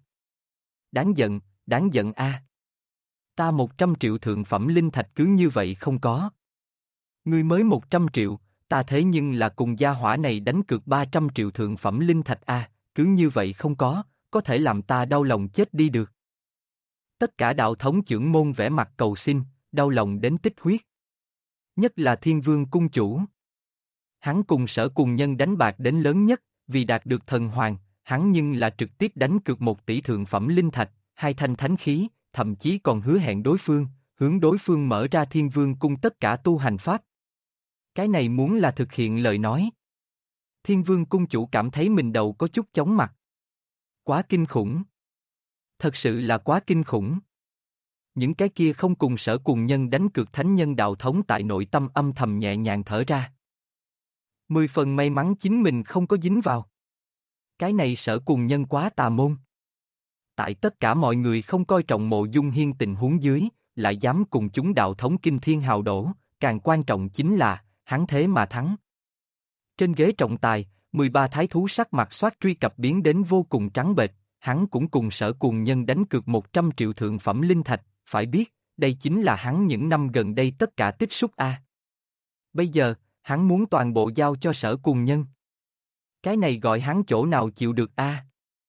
S1: Đáng giận a. Ta 100 triệu thượng phẩm linh thạch cứ như vậy không có. Ngươi mới 100 triệu, ta thế nhưng là cùng gia hỏa này đánh cược 300 triệu thượng phẩm linh thạch a, cứ như vậy không có thể làm ta đau lòng chết đi được. Tất cả đạo thống trưởng môn vẻ mặt cầu xin, đau lòng đến tích huyết. Nhất là Thiên Vương cung chủ. Hắn cùng Sở Cùng Nhân đánh bạc đến lớn nhất, vì đạt được thần hoàng, hắn nhưng là trực tiếp đánh cược 1 tỷ thượng phẩm linh thạch, 2 thanh thánh khí, thậm chí còn hứa hẹn đối phương, hướng đối phương mở ra Thiên Vương cung tất cả tu hành pháp. Cái này muốn là thực hiện lời nói. Thiên Vương cung chủ cảm thấy mình đầu có chút chóng mặt. Quá kinh khủng. Thật sự là quá kinh khủng. Những cái kia không cùng Sở Cùng Nhân đánh cược thánh nhân đạo thống tại nội tâm âm thầm nhẹ nhàng thở ra. 10 phần may mắn chính mình không có dính vào. Cái này Sở Cùng Nhân quá tà môn. Tại tất cả mọi người không coi trọng Mộ Dung Hiên tình huống dưới, lại dám cùng chúng đạo thống kinh thiên hào đổ, càng quan trọng chính là, hắn thế mà thắng. Trên ghế trọng tài, 13 thái thú sắc mặt xoát truy cập biến đến vô cùng trắng bệch, hắn cũng cùng Sở Cùng Nhân đánh cược 100 triệu thượng phẩm linh thạch, phải biết, đây chính là hắn những năm gần đây tất cả tích xúc a. Bây giờ, hắn muốn toàn bộ giao cho Sở Cùng Nhân. Cái này gọi hắn chỗ nào chịu được a?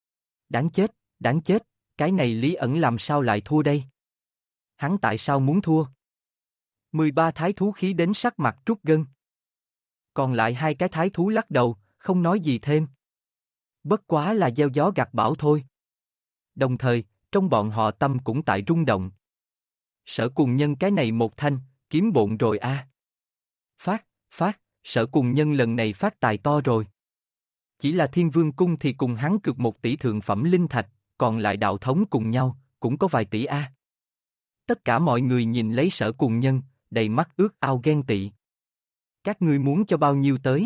S1: Đáng chết, cái này Lý ẩn làm sao lại thua đây? Hắn tại sao muốn thua? 13 thái thú khí đến sắc mặt trút gân. Còn lại 2 cái thái thú lắc đầu, không nói gì thêm. Bất quá là gieo gió gặt bão thôi. Đồng thời, trong bọn họ tâm cũng tại rung động. Sở Cùng Nhân cái này một thanh, kiếm bộn rồi a. Phát, Sở Cùng Nhân lần này phát tài to rồi. Chỉ là Thiên Vương cung thì cùng hắn cược 1 tỷ thượng phẩm linh thạch, còn lại đạo thống cùng nhau, cũng có vài tỷ a. Tất cả mọi người nhìn lấy Sở Cùng Nhân, đầy mắt ước ao ghen tị. Các ngươi muốn cho bao nhiêu tới?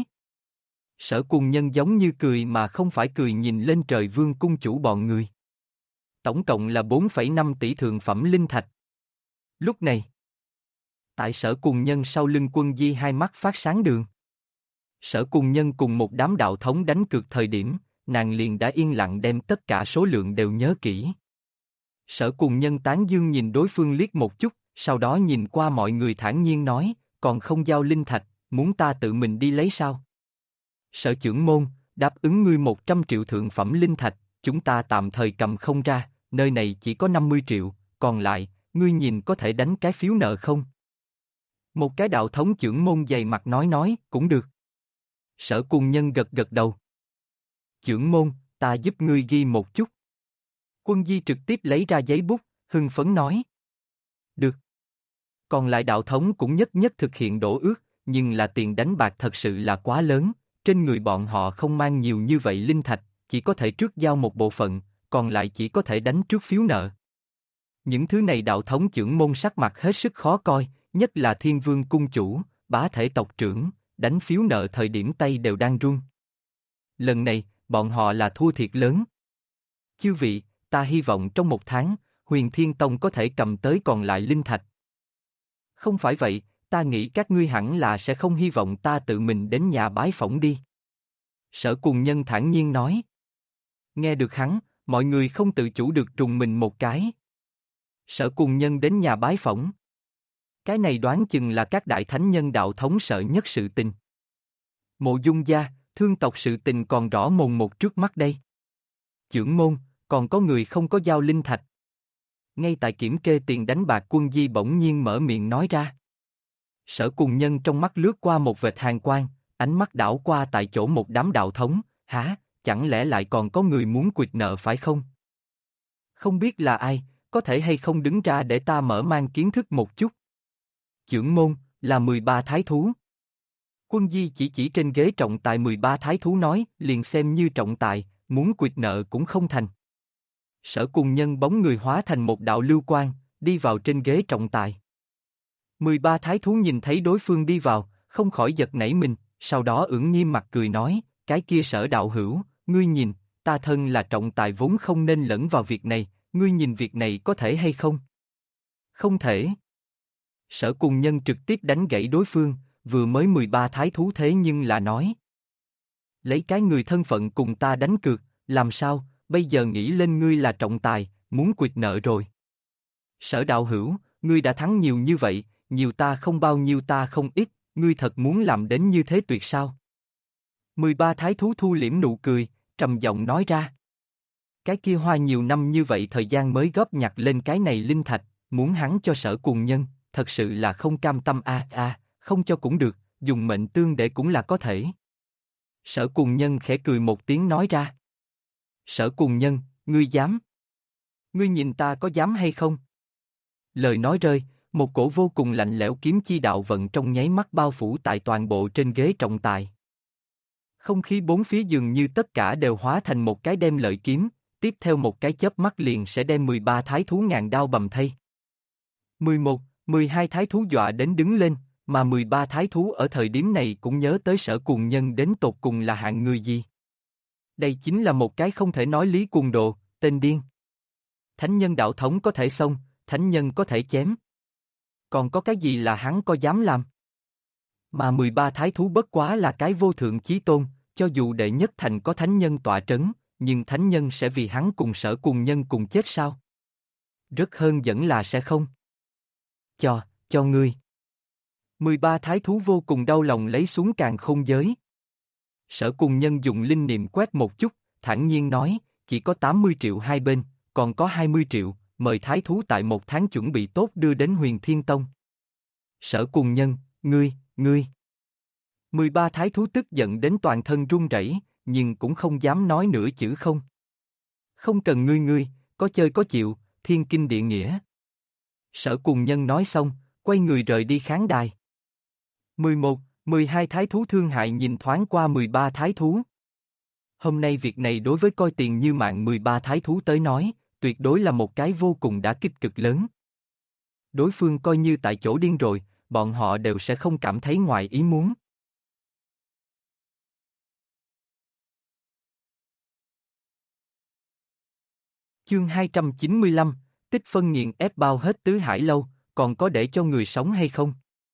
S1: Sở Cùng Nhân giống như cười mà không phải cười nhìn lên trời Vương cung chủ bọn người. Tổng cộng là 4,5 tỷ thượng phẩm linh thạch. Lúc này, tại Sở Cùng Nhân sau lưng Quân Di hai mắt phát sáng đường. Sở Cùng Nhân cùng một đám đạo thống đánh cược thời điểm, nàng liền đã yên lặng đem tất cả số lượng đều nhớ kỹ. Sở Cùng Nhân tán dương nhìn đối phương liếc một chút, sau đó nhìn qua mọi người thản nhiên nói, còn không giao linh thạch, muốn ta tự mình đi lấy sao? Sở trưởng môn, đáp ứng ngươi 100 triệu thượng phẩm linh thạch, chúng ta tạm thời cầm không ra, nơi này chỉ có 50 triệu, còn lại, ngươi nhìn có thể đánh cái phiếu nợ không? Một cái đạo thống trưởng môn dày mặt nói, cũng được. Sở Cùng Nhân gật gật đầu. Trưởng môn, ta giúp ngươi ghi một chút. Quân Di trực tiếp lấy ra giấy bút, hưng phấn nói. Được. Còn lại đạo thống cũng nhất thực hiện đổ ước, nhưng là tiền đánh bạc thật sự là quá lớn, trên người bọn họ không mang nhiều như vậy linh thạch, chỉ có thể trước giao một bộ phận, còn lại chỉ có thể đánh trước phiếu nợ. Những thứ này đạo thống trưởng môn sắc mặt hết sức khó coi, nhất là Thiên Vương cung chủ, bá thể tộc trưởng, đánh phiếu nợ thời điểm tay đều đang run. Lần này, bọn họ là thua thiệt lớn. Chư vị, ta hy vọng trong 1 tháng, Huyền Thiên Tông có thể cầm tới còn lại linh thạch. Không phải vậy, ta nghĩ các ngươi hẳn là sẽ không hy vọng ta tự mình đến nhà bái phỏng đi. Sở Cùng Nhân thản nhiên nói. Nghe được hắn, mọi người không tự chủ được trùng mình một cái. Sở Cùng Nhân đến nhà bái phỏng. Cái này đoán chừng là các đại thánh nhân đạo thống sợ nhất sự tình. Mộ Dung gia, thương tộc sự tình còn rõ mồn một trước mắt đây. Trưởng môn, còn có người không có giao linh thạch. Ngay tại kiểm kê tiền đánh bạc Quân Di bỗng nhiên mở miệng nói ra. Sở Cùng Nhân trong mắt lướt qua một vệt hàn quang, ánh mắt đảo qua tại chỗ một đám đạo thống, hả, chẳng lẽ lại còn có người muốn quỵt nợ phải không? Không biết là ai, có thể hay không đứng ra để ta mở mang kiến thức một chút. Trưởng môn, là 13 thái thú. Quân Di chỉ trên ghế trọng tài 13 thái thú nói, liền xem như trọng tài, muốn quỵt nợ cũng không thành. Sở Cùng Nhân bóng người hóa thành một đạo lưu quang, đi vào trên ghế trọng tài. 13 thái thú nhìn thấy đối phương đi vào, không khỏi giật nảy mình, sau đó ưỡn nghiêm mặt cười nói, cái kia Sở đạo hữu, ngươi nhìn, ta thân là trọng tài vốn không nên lẫn vào việc này, ngươi nhìn việc này có thể hay không? Không thể. Sở Cùng Nhân trực tiếp đánh gãy đối phương, vừa mới 13 thái thú thế nhưng là nói. Lấy cái người thân phận cùng ta đánh cược, làm sao, bây giờ nghĩ lên ngươi là trọng tài, muốn quỵt nợ rồi. Sở đạo hữu, ngươi đã thắng nhiều như vậy, nhiều ta không bao nhiêu ta không ít, ngươi thật muốn làm đến như thế tuyệt sao? 13 thái thú thu liễm nụ cười, trầm giọng nói ra. Cái kia hoa nhiều năm như vậy thời gian mới góp nhặt lên cái này linh thạch, muốn hắn cho Sở Cùng Nhân, thật sự là không cam tâm không cho cũng được, dùng mệnh tương để cũng là có thể. Sở Cùng Nhân khẽ cười một tiếng nói ra. Sở Cùng Nhân, ngươi dám? Ngươi nhìn ta có dám hay không? Lời nói rơi, một cổ vô cùng lạnh lẽo kiếm chi đạo vận trong nháy mắt bao phủ tại toàn bộ trên ghế trọng tài. Không khí bốn phía dường như tất cả đều hóa thành một cái đem lợi kiếm, tiếp theo một cái chớp mắt liền sẽ đem 13 thái thú ngàn đao bầm thây. 11, 12 thái thú dọa đến đứng lên, mà 13 thái thú ở thời điểm này cũng nhớ tới Sở Cùng Nhân đến tột cùng là hạng người gì. Đây chính là một cái không thể nói lý cuồng đồ, tên điên. Thánh nhân đạo thống có thể xông, thánh nhân có thể chém. Còn có cái gì là hắn có dám làm? Mà 13 thái thú bất quá là cái vô thượng chí tôn, cho dù đệ nhất thành có thánh nhân tọa trấn, nhưng thánh nhân sẽ vì hắn cùng Sở Cùng Nhân cùng chết sao? Rất hơn dẫn là sẽ không. Cho ngươi. 13 thái thú vô cùng đau lòng lấy xuống càn khôn giới. Sở Cùng Nhân dùng linh niệm quét một chút, thản nhiên nói, chỉ có 80 triệu hai bên, còn có 20 triệu, mời thái thú tại một tháng chuẩn bị tốt đưa đến Huyền Thiên Tông. Sở Cùng Nhân, ngươi. 13 thái thú tức giận đến toàn thân run rẩy, nhưng cũng không dám nói nửa chữ không. Không cần ngươi, có chơi có chịu, thiên kinh địa nghĩa. Sở Cùng Nhân nói xong, quay người rời đi khán đài. 11, 12 thái thú thương hại nhìn thoáng qua 13 thái thú. Hôm nay việc này đối với coi tiền như mạng 13 thái thú tới nói, tuyệt đối là một cái vô cùng đả kích cực lớn. Đối phương coi như tại chỗ điên rồi, bọn họ đều sẽ không cảm thấy ngoài ý muốn. Chương 295, tích phân nghiền ép bao hết tứ hải lâu, còn có để cho người sống hay không?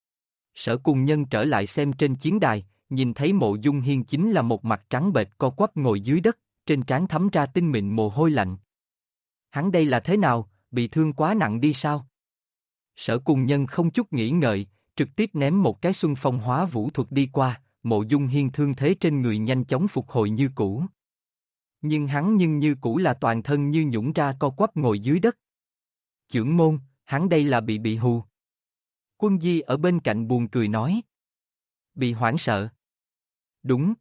S1: Sở Cùng Nhân trở lại xem trên chiến đài, nhìn thấy Mộ Dung Hiên chính là một mặt trắng bệch co quắp ngồi dưới đất, trên trán thấm ra tinh mịn mồ hôi lạnh. Hắn đây là thế nào, bị thương quá nặng đi sao? Sở Cùng Nhân không chút nghĩ ngợi, trực tiếp ném một cái xuân phong hóa vũ thuật đi qua, Mộ Dung Hiên thương thế trên người nhanh chóng phục hồi như cũ. Nhưng hắn như cũ là toàn thân như nhũn ra co quắp ngồi dưới đất. Chưởng môn, hắn đây là bị hù. Quân Di ở bên cạnh buồn cười nói. Bị hoảng sợ. Đúng.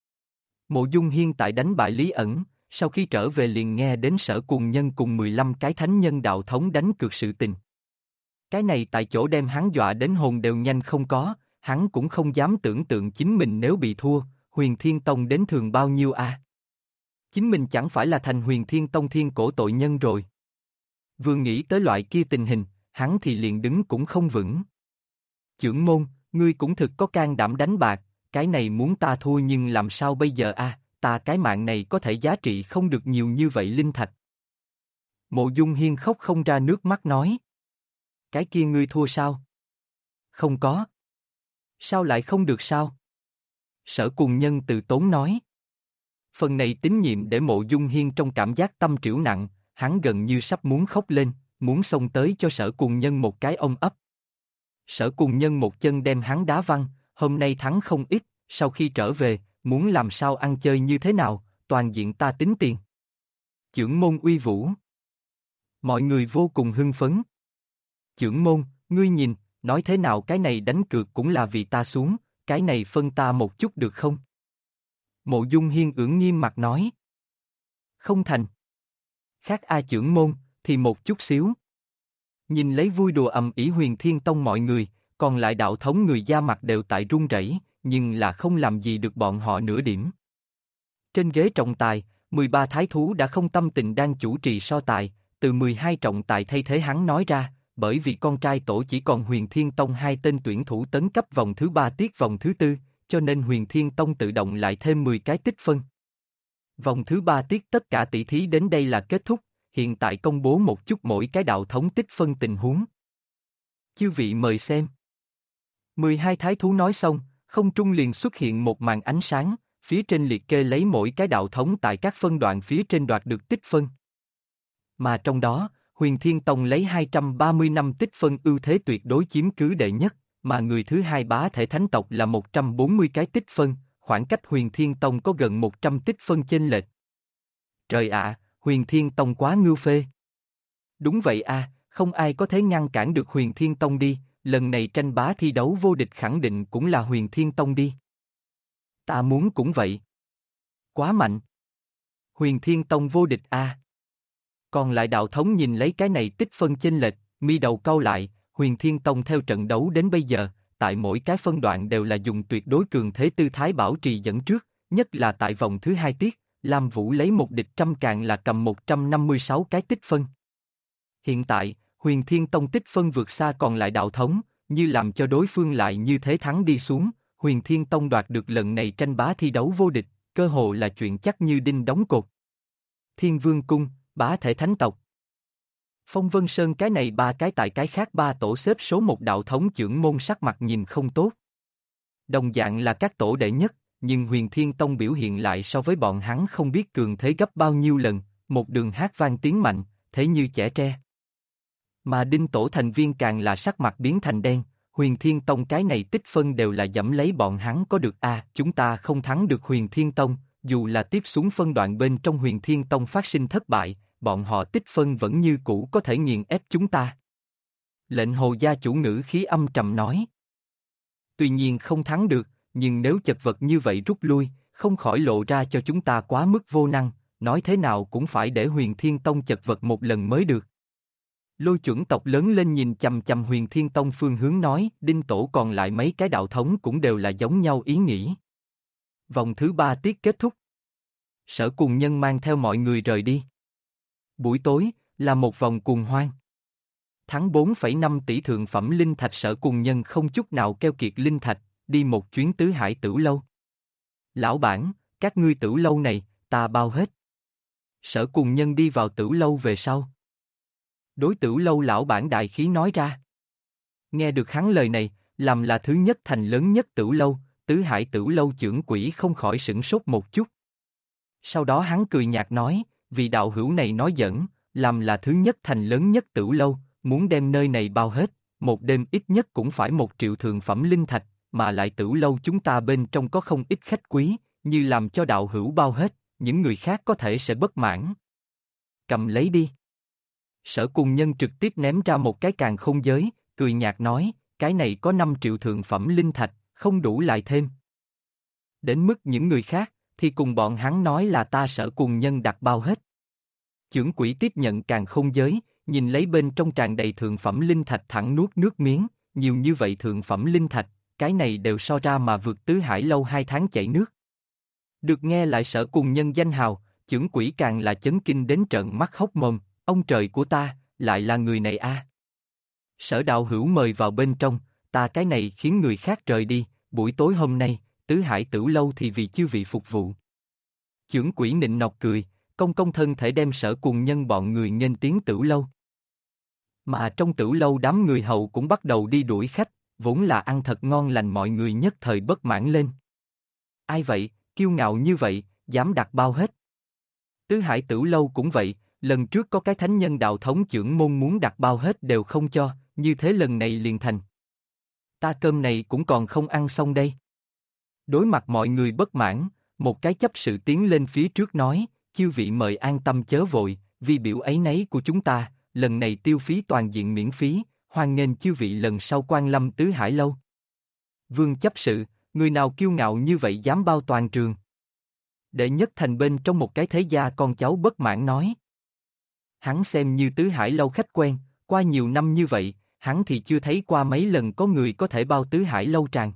S1: Mộ Dung Hiên tại đánh bại Lý Ẩn, sau khi trở về liền nghe đến Sở Cùng Nhân cùng 15 cái thánh nhân đạo thống đánh cược sự tình. Cái này tại chỗ đem hắn dọa đến hồn đều nhanh không có, hắn cũng không dám tưởng tượng chính mình nếu bị thua, Huyền Thiên Tông đến thường bao nhiêu a? Chính mình chẳng phải là thành Huyền Thiên Tông thiên cổ tội nhân rồi. Vừa nghĩ tới loại kia tình hình, hắn thì liền đứng cũng không vững. Chưởng môn, ngươi cũng thực có can đảm đánh bạc, cái này muốn ta thua nhưng làm sao bây giờ a? Ta cái mạng này có thể giá trị không được nhiều như vậy linh thạch. Mộ Dung Hiên khóc không ra nước mắt nói. Cái kia ngươi thua sao? Không có. Sao lại không được sao? Sở Cùng Nhân từ tốn nói. Phần này tín nhiệm để Mộ Dung Hiên trong cảm giác tâm trĩu nặng, hắn gần như sắp muốn khóc lên, muốn xông tới cho Sở Cùng Nhân một cái ôm ấp. Sở Cùng Nhân một chân đem hắn đá văng, hôm nay thắng không ít, sau khi trở về, muốn làm sao ăn chơi như thế nào, toàn diện ta tính tiền. Chưởng môn uy vũ. Mọi người vô cùng hưng phấn. Chưởng môn, ngươi nhìn, nói thế nào cái này đánh cược cũng là vì ta xuống, cái này phân ta một chút được không? Mộ Dung Hiên ưỡn nghiêm mặt nói. Không thành. Khác A chưởng môn, thì một chút xíu. Nhìn lấy vui đùa ầm ĩ Huyền Thiên Tông mọi người, còn lại đạo thống người da mặt đều tại run rẩy, nhưng là không làm gì được bọn họ nửa điểm. Trên ghế trọng tài, 13 thái thú đã không tâm tình đang chủ trì so tài, từ 12 trọng tài thay thế hắn nói ra, bởi vì con trai tổ chỉ còn Huyền Thiên Tông hai tên tuyển thủ tấn cấp vòng thứ 3 tiết vòng thứ 4, cho nên Huyền Thiên Tông tự động lại thêm 10 cái tích phân. Vòng thứ 3 tiết tất cả tỷ thí đến đây là kết thúc, hiện tại công bố một chút mỗi cái đạo thống tích phân tình huống. Chư vị mời xem. 12 thái thú nói xong, không trung liền xuất hiện một màn ánh sáng, phía trên liệt kê lấy mỗi cái đạo thống tại các phân đoạn phía trên đoạt được tích phân. Mà trong đó, Huyền Thiên Tông lấy 230 năm tích phân ưu thế tuyệt đối chiếm cứ đệ nhất, mà người thứ hai bá thể thánh tộc là 140 cái tích phân, khoảng cách Huyền Thiên Tông có gần 100 tích phân chênh lệch. Trời ạ, Huyền Thiên Tông quá ngưu phê. Đúng vậy a, không ai có thể ngăn cản được Huyền Thiên Tông đi, lần này tranh bá thi đấu vô địch khẳng định cũng là Huyền Thiên Tông đi. Ta muốn cũng vậy. Quá mạnh. Huyền Thiên Tông vô địch a. Còn lại đạo thống nhìn lấy cái này tích phân chênh lệch, mi đầu cau lại, Huyền Thiên Tông theo trận đấu đến bây giờ, tại mỗi cái phân đoạn đều là dùng tuyệt đối cường thế tư thái bảo trì dẫn trước, nhất là tại vòng thứ 2 tiết, Lam Vũ lấy một địch trăm càng là cầm 156 cái tích phân. Hiện tại, Huyền Thiên Tông tích phân vượt xa còn lại đạo thống, như làm cho đối phương lại như thế thắng đi xuống, Huyền Thiên Tông đoạt được lần này tranh bá thi đấu vô địch, cơ hồ là chuyện chắc như đinh đóng cột. Thiên Vương Cung, bá thể thánh tộc. Phong Vân Sơn cái này ba cái tại cái khác ba tổ xếp số một đạo thống chưởng môn sắc mặt nhìn không tốt. Đồng dạng là các tổ đệ nhất, nhưng Huyền Thiên Tông biểu hiện lại so với bọn hắn không biết cường thế gấp bao nhiêu lần, một đường hát vang tiếng mạnh, thế như chẻ tre. Mà đinh tổ thành viên càng là sắc mặt biến thành đen, Huyền Thiên Tông cái này tích phân đều là dẫm lấy bọn hắn có được chúng ta không thắng được Huyền Thiên Tông, dù là tiếp xuống phân đoạn bên trong Huyền Thiên Tông phát sinh thất bại, bọn họ tích phân vẫn như cũ có thể nghiền ép chúng ta. Lệnh hồ gia chủ ngữ khí âm trầm nói. Tuy nhiên không thắng được, nhưng nếu chật vật như vậy rút lui, không khỏi lộ ra cho chúng ta quá mức vô năng, nói thế nào cũng phải để Huyền Thiên Tông chật vật một lần mới được. Lôi chuẩn tộc lớn lên nhìn chằm chằm Huyền Thiên Tông phương hướng nói, đinh tổ còn lại mấy cái đạo thống cũng đều là giống nhau ý nghĩ. Vòng thứ 3 tiết kết thúc. Sở Cùng Nhân mang theo mọi người rời đi. Buổi tối, là một vòng cuồng hoan. Thắng 4,5 tỷ thượng phẩm linh thạch Sở Cùng Nhân không chút nào keo kiệt linh thạch, đi một chuyến tứ hải tửu lâu. Lão bản, các ngươi tửu lâu này, ta bao hết. Sở Cùng Nhân đi vào tửu lâu về sau. Đối tửu lâu lão bản đại khí nói ra. Nghe được hắn lời này, làm là thứ nhất thành lớn nhất tửu lâu, tứ hải tửu lâu trưởng quỹ không khỏi sửng sốt một chút. Sau đó hắn cười nhạt nói, vì đạo hữu này nói giỡn, làm là thứ nhất thành lớn nhất tửu lâu, muốn đem nơi này bao hết, một đêm ít nhất cũng phải 1 triệu thượng phẩm linh thạch, mà lại tửu lâu chúng ta bên trong có không ít khách quý, như làm cho đạo hữu bao hết, những người khác có thể sẽ bất mãn. Cầm lấy đi. Sở Cùng Nhân trực tiếp ném ra một cái càn khôn giới, cười nhạt nói, cái này có 5 triệu thượng phẩm linh thạch, không đủ lại thêm. Đến mức những người khác, thì cùng bọn hắn nói là ta Sở Cùng Nhân đặt bao hết. Chưởng quỹ tiếp nhận càn khôn giới, nhìn lấy bên trong tràn đầy thượng phẩm linh thạch thẳng nuốt nước miếng, nhiều như vậy thượng phẩm linh thạch, cái này đều so ra mà vượt tứ hải lâu 2 tháng chảy nước. Được nghe lại Sở Cùng Nhân danh hào, chưởng quỹ càng là chấn kinh đến trợn mắt hốc mồm, ông trời của ta, lại là người này a. Sở đạo hữu mời vào bên trong, ta cái này khiến người khác rời đi, buổi tối hôm nay, tứ hải tửu lâu thì vì chư vị phục vụ. Chưởng quỹ nịnh nọt cười, công công thân thể đem Sở Cùng Nhân bọn người nghênh tiến tửu lâu. Mà trong tửu lâu đám người hầu cũng bắt đầu đi đuổi khách, vốn là ăn thật ngon lành mọi người nhất thời bất mãn lên. Ai vậy, kiêu ngạo như vậy, dám đặt bao hết. Tứ hải tửu lâu cũng vậy, lần trước có cái thánh nhân đạo thống chưởng môn muốn đặt bao hết đều không cho, như thế lần này liền thành. Ta cơm này cũng còn không ăn xong đây. Đối mặt mọi người bất mãn, một cái chấp sự tiến lên phía trước nói, chư vị mời an tâm chớ vội, vì biểu ấy nấy của chúng ta, lần này tiêu phí toàn diện miễn phí, hoan nghênh chư vị lần sau quan lâm tứ hải lâu. Vương chấp sự, người nào kiêu ngạo như vậy dám bao toàn trường. Đệ nhất thành bên trong một cái thế gia con cháu bất mãn nói. Hắn xem như tứ hải lâu khách quen, qua nhiều năm như vậy, hắn thì chưa thấy qua mấy lần có người có thể bao tứ hải lâu tràn.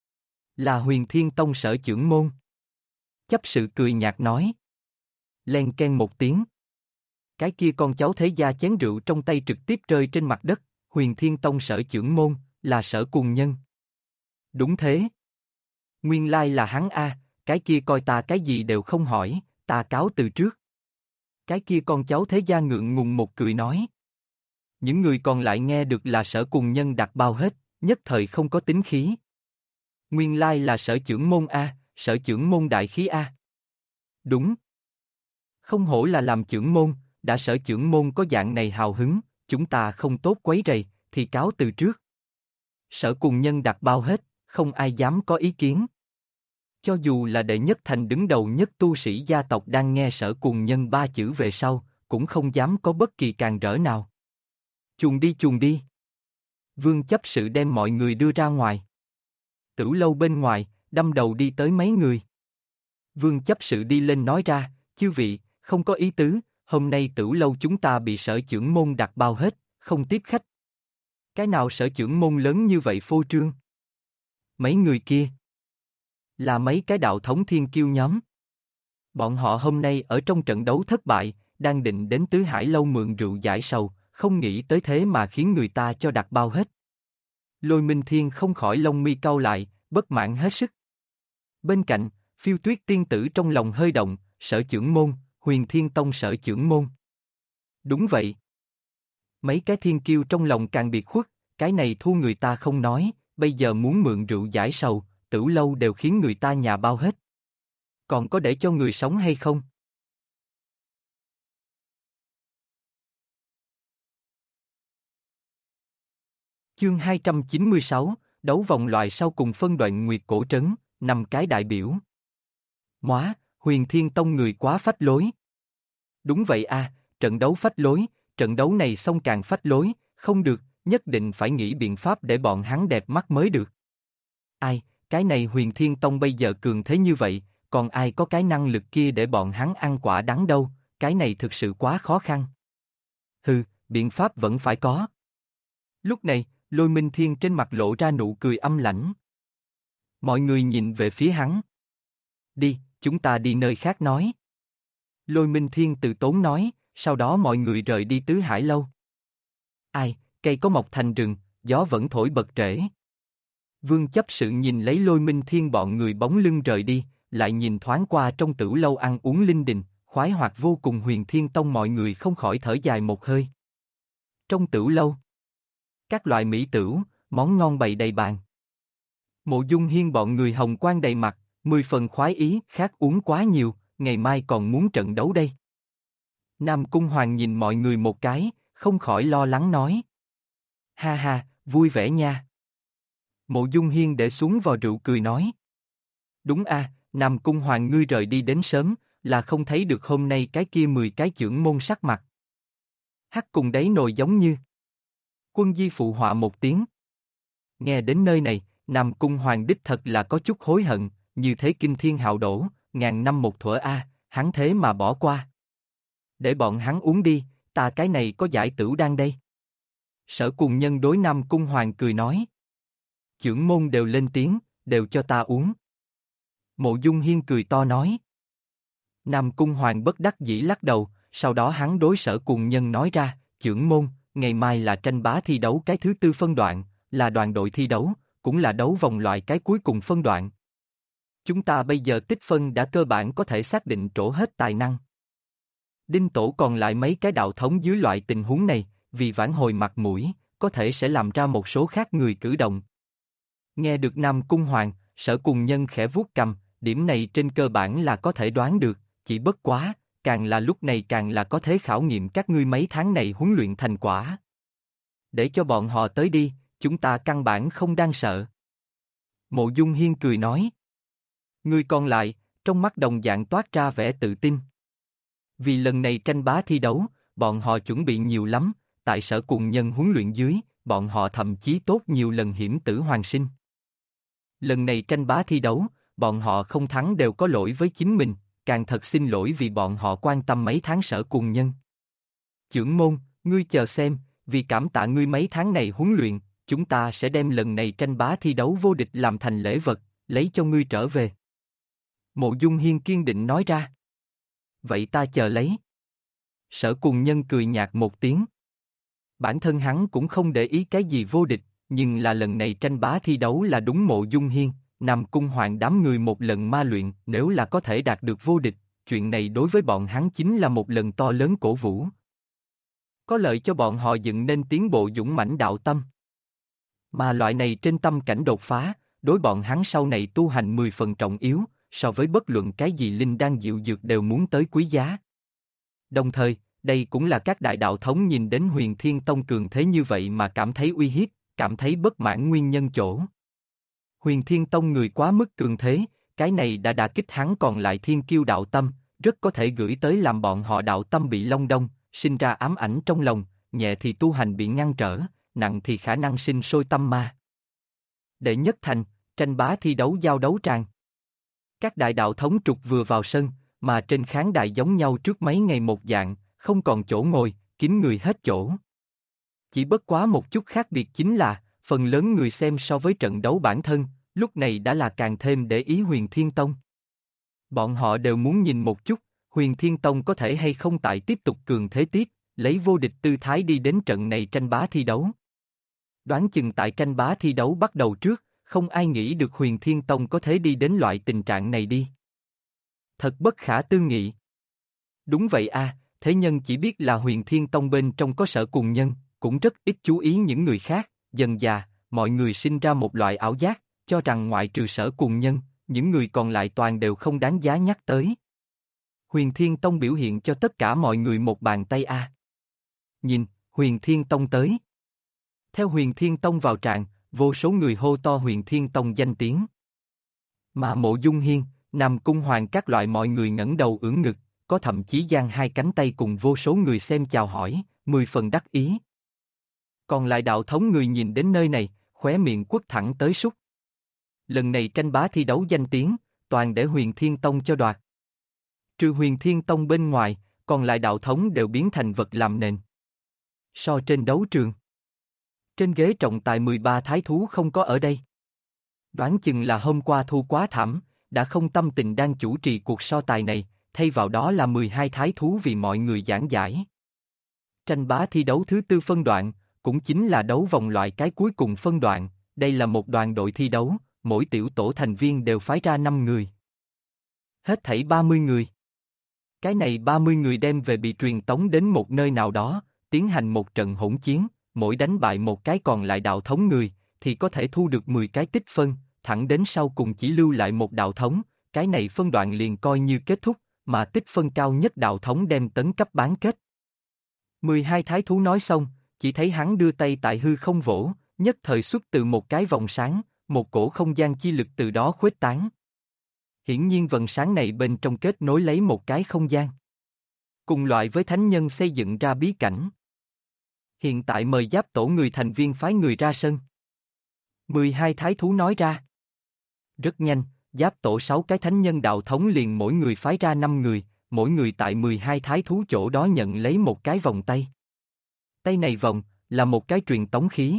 S1: Là Huyền Thiên Tông Sở trưởng môn. Chấp sự cười nhạt nói. Len ken một tiếng. Cái kia con cháu thế gia chén rượu trong tay trực tiếp rơi trên mặt đất, Huyền Thiên Tông Sở trưởng môn, là Sở Cùng Nhân. Đúng thế. Nguyên lai là hắn a, cái kia coi ta cái gì đều không hỏi, ta cáo từ trước. Cái kia con cháu thế gia ngượng ngùng một cười nói. Những người còn lại nghe được là Sở Cùng Nhân đặt bao hết, nhất thời không có tính khí. Nguyên lai là Sở trưởng môn a, Sở trưởng môn đại khí a. Đúng. Không hổ là làm trưởng môn, đã Sở trưởng môn có dạng này hào hứng, chúng ta không tốt quấy rầy, thì cáo từ trước. Sở Cùng Nhân đặt bao hết, không ai dám có ý kiến. Cho dù là đệ nhất thành đứng đầu nhất tu sĩ gia tộc đang nghe Sở Cùng Nhân 3 chữ về sau, cũng không dám có bất kỳ càn rỡ nào. Chuồn đi chuồn đi. Vương chấp sự đem mọi người đưa ra ngoài. Tử lâu bên ngoài, đâm đầu đi tới mấy người. Vương chấp sự đi lên nói ra, chư vị, không có ý tứ, hôm nay tử lâu chúng ta bị sở chưởng môn đặt bao hết, không tiếp khách. Cái nào sở chưởng môn lớn như vậy phô trương? Mấy người kia là mấy cái đạo thống thiên kiêu nhóm. Bọn họ hôm nay ở trong trận đấu thất bại, đang định đến Tứ Hải Lâu mượn rượu giải sầu, không nghĩ tới thế mà khiến người ta cho đặt bao hết. Lôi Minh Thiên không khỏi lông mi cau lại, bất mãn hết sức. Bên cạnh, Phiêu Tuyết tiên tử trong lòng hơi động, sở chưởng môn, Huyền Thiên Tông sở chưởng môn. Đúng vậy. Mấy cái thiên kiêu trong lòng càng biệt khuất, cái này thua người ta không nói, bây giờ muốn mượn rượu giải sầu, Tửu lâu đều khiến người ta nhà bao hết. Còn có để cho người sống hay không? Chương 296, đấu vòng loại sau cùng phân đoạn Nguyệt Cổ Trấn, 5 cái đại biểu. Móa, Huyền Thiên Tông người quá phách lối. Đúng vậy à, trận đấu phách lối, trận đấu này xong càng phách lối, không được, nhất định phải nghĩ biện pháp để bọn hắn đẹp mắt mới được. Ai, cái này Huyền Thiên Tông bây giờ cường thế như vậy, còn ai có cái năng lực kia để bọn hắn ăn quả đắng đâu, cái này thực sự quá khó khăn. Hừ, biện pháp vẫn phải có. Lúc này, Lôi Minh Thiên trên mặt lộ ra nụ cười âm lãnh. Mọi người nhìn về phía hắn. Đi, chúng ta đi nơi khác nói. Lôi Minh Thiên từ tốn nói, sau đó mọi người rời đi Tứ Hải Lâu. Ai, cây có mọc thành rừng, gió vẫn thổi bật trễ. Vương chấp sự nhìn lấy Lôi Minh Thiên bọn người bóng lưng rời đi, lại nhìn thoáng qua trong Tửu lâu ăn uống linh đình, khoái hoạt vô cùng Huyền Thiên Tông mọi người không khỏi thở dài một hơi. Trong Tửu lâu, các loại mỹ tửu, món ngon bày đầy bàn. Mộ Dung Hiên bọn người hồng quang đầy mặt, 10 phần khoái ý, khác uống quá nhiều, ngày mai còn muốn trận đấu đây. Nam Cung Hoàng nhìn mọi người một cái, không khỏi lo lắng nói. Ha ha, vui vẻ nha. Mộ Dung Hiên để xuống vò rượu cười nói. Đúng a, Nam Cung Hoàng ngươi rời đi đến sớm, là không thấy được hôm nay cái kia 10 cái chưởng môn sắc mặt. Hắc cùng đấy nồi giống như. Quân Di phụ họa một tiếng. Nghe đến nơi này, Nam Cung Hoàng đích thật là có chút hối hận, như thế kinh thiên hạo đổ, ngàn năm một thuở a, hắn thế mà bỏ qua. Để bọn hắn uống đi, ta cái này có giải tửu đan đây. Sở Cùng Nhân đối Nam Cung Hoàng cười nói. Chưởng môn đều lên tiếng, đều cho ta uống. Mộ Dung Hiên cười to nói. Nam Cung Hoàng bất đắc dĩ lắc đầu, sau đó hắn đối Sở Cùng Nhân nói ra, chưởng môn, ngày mai là tranh bá thi đấu cái thứ tư phân đoạn, là đoàn đội thi đấu, cũng là đấu vòng loại cái cuối cùng phân đoạn. Chúng ta bây giờ tích phân đã cơ bản có thể xác định trổ hết tài năng. Đinh Tổ còn lại mấy cái đạo thống dưới loại tình huống này, vì vãn hồi mặt mũi, có thể sẽ làm ra một số khác người cử động. Nghe được Nam Cung Hoàng, Sở Cùng Nhân khẽ vuốt cằm, điểm này trên cơ bản là có thể đoán được, chỉ bất quá, càng là lúc này càng là có thể khảo nghiệm các ngươi mấy tháng này huấn luyện thành quả. Để cho bọn họ tới đi, chúng ta căn bản không đang sợ. Mộ Dung Hiên cười nói. Người còn lại, trong mắt đồng dạng toát ra vẻ tự tin. Vì lần này tranh bá thi đấu, bọn họ chuẩn bị nhiều lắm, tại Sở Cùng Nhân huấn luyện dưới, bọn họ thậm chí tốt nhiều lần hiểm tử hoàn sinh. Lần này tranh bá thi đấu, bọn họ không thắng đều có lỗi với chính mình, càng thật xin lỗi vì bọn họ quan tâm mấy tháng Sở Cùng Nhân. Chưởng môn, ngươi chờ xem, vì cảm tạ ngươi mấy tháng này huấn luyện, chúng ta sẽ đem lần này tranh bá thi đấu vô địch làm thành lễ vật, lấy cho ngươi trở về. Mộ Dung Hiên kiên định nói ra. Vậy ta chờ lấy. Sở Cùng Nhân cười nhạt một tiếng. Bản thân hắn cũng không để ý cái gì vô địch, nhưng là lần này tranh bá thi đấu là đúng Mộ Dung Hiên, Nam Cung Hoàng đám người một lần ma luyện, nếu là có thể đạt được vô địch, chuyện này đối với bọn hắn chính là một lần to lớn cổ vũ. Có lợi cho bọn họ dựng nên tiến bộ dũng mãnh đạo tâm. Mà loại này trên tâm cảnh đột phá, đối bọn hắn sau này tu hành 10 phần trọng yếu, so với bất luận cái gì linh đan diệu dược đều muốn tới quý giá. Đồng thời, đây cũng là các đại đạo thống nhìn đến Huyền Thiên Tông cường thế như vậy mà cảm thấy uy hiếp, cảm thấy bất mãn nguyên nhân chỗ. Huyền Thiên Tông người quá mức cường thế, cái này đã đả kích hắn còn lại thiên kiêu đạo tâm, rất có thể gửi tới làm bọn họ đạo tâm bị long đong, sinh ra ám ảnh trong lòng, nhẹ thì tu hành bị ngăn trở, nặng thì khả năng sinh sôi tâm ma. Đệ nhất thành, tranh bá thi đấu giao đấu tràng. Các đại đạo thống trục vừa vào sân, mà trên khán đài giống nhau trước mấy ngày một dạng, không còn chỗ ngồi, kín người hết chỗ. Chỉ bất quá một chút khác biệt chính là, phần lớn người xem so với trận đấu bản thân, lúc này đã là càng thêm để ý Huyền Thiên Tông. Bọn họ đều muốn nhìn một chút, Huyền Thiên Tông có thể hay không tại tiếp tục cường thế tiếp, lấy vô địch tư thái đi đến trận này tranh bá thi đấu. Đoán chừng tại tranh bá thi đấu bắt đầu trước, không ai nghĩ được Huyền Thiên Tông có thể đi đến loại tình trạng này đi. Thật bất khả tư nghị. Đúng vậy a, thế nhân chỉ biết là Huyền Thiên Tông bên trong có Sở Cùng Nhân, cũng rất ít chú ý những người khác, dần dà, mọi người sinh ra một loại ảo giác, cho rằng ngoại trừ Sở Cùng Nhân, những người còn lại toàn đều không đáng giá nhắc tới. Huyền Thiên Tông biểu hiện cho tất cả mọi người một bàn tay a. Nhìn, Huyền Thiên Tông tới. Theo Huyền Thiên Tông vào tràng, vô số người hô to Huyền Thiên Tông danh tiếng. Mà Mộ Dung Hiên, Nam Cung Hoàng các loại mọi người ngẩng đầu ưỡn ngực, có thậm chí giang hai cánh tay cùng vô số người xem chào hỏi, 10 phần đắc ý. Còn lại đạo thống người nhìn đến nơi này, khóe miệng quất thẳng tới súc. Lần này tranh bá thi đấu danh tiếng, toàn để Huyền Thiên Tông cho đoạt. Trừ Huyền Thiên Tông bên ngoài, còn lại đạo thống đều biến thành vật làm nền. So trên đấu trường. Trên ghế trọng tài 13 thái thú không có ở đây. Đoán chừng là hôm qua thua quá thảm, đã không tâm tình đang chủ trì cuộc so tài này, thay vào đó là 12 thái thú vì mọi người giảng giải. Tranh bá thi đấu thứ tư phân đoạn, cũng chính là đấu vòng loại cái cuối cùng phân đoạn, đây là một đoàn đội thi đấu, mỗi tiểu tổ thành viên đều phái ra 5 người. Hết thảy 30 người. Cái này 30 người đem về bị truyền tống đến một nơi nào đó, tiến hành một trận hỗn chiến, mỗi đánh bại một cái còn lại đạo thống người, thì có thể thu được 10 cái tích phân, thẳng đến sau cùng chỉ lưu lại một đạo thống, cái này phân đoạn liền coi như kết thúc, mà tích phân cao nhất đạo thống đem tấn cấp bán kết. 12 thái thú nói xong, chỉ thấy hắn đưa tay tại hư không vỗ, nhất thời xuất từ một cái vòng sáng, một cổ không gian chi lực từ đó khuếch tán. Hiển nhiên vần sáng này bên trong kết nối lấy một cái không gian. Cùng loại với thánh nhân xây dựng ra bí cảnh. Hiện tại mời giáp tổ người thành viên phái người ra sân. 12 thái thú nói ra. Rất nhanh, giáp tổ 6 cái thánh nhân đạo thống liền mỗi người phái ra 5 người, mỗi người tại 12 thái thú chỗ đó nhận lấy một cái vòng tay. Tay này vòng, là một cái truyền tống khí.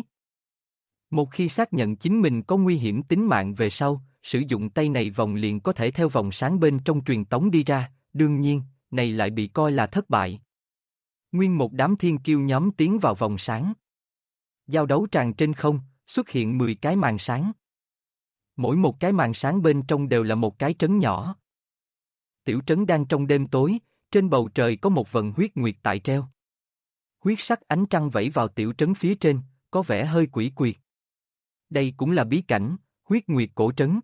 S1: Một khi xác nhận chính mình có nguy hiểm tính mạng về sau, sử dụng tay này vòng liền có thể theo vòng sáng bên trong truyền tống đi ra, đương nhiên, này lại bị coi là thất bại. Nguyên một đám thiên kiêu nhóm tiến vào vòng sáng. Giao đấu tràn trên không, xuất hiện 10 cái màn sáng. Mỗi một cái màn sáng bên trong đều là một cái trấn nhỏ. Tiểu trấn đang trong đêm tối, trên bầu trời có một vần huyết nguyệt tại treo. Huyết sắc ánh trăng vẩy vào tiểu trấn phía trên, có vẻ hơi quỷ quyệt. Đây cũng là bí cảnh, huyết nguyệt cổ trấn.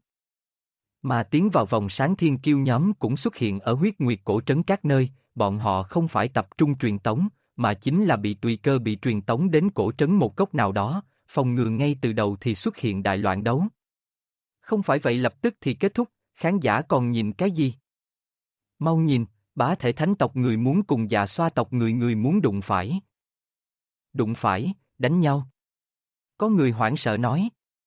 S1: Mà tiến vào vòng sáng thiên kiêu nhóm cũng xuất hiện ở huyết nguyệt cổ trấn các nơi, bọn họ không phải tập trung truyền tống, mà chính là bị tùy cơ bị truyền tống đến cổ trấn một góc nào đó, phòng ngừa ngay từ đầu thì xuất hiện đại loạn đấu. Không phải vậy lập tức thì kết thúc, khán giả còn nhìn cái gì? Mau nhìn, bá thể thánh tộc người muốn cùng dạ xoa tộc người muốn đụng phải. Đụng phải, đánh nhau. Có người hoảng sợ nói.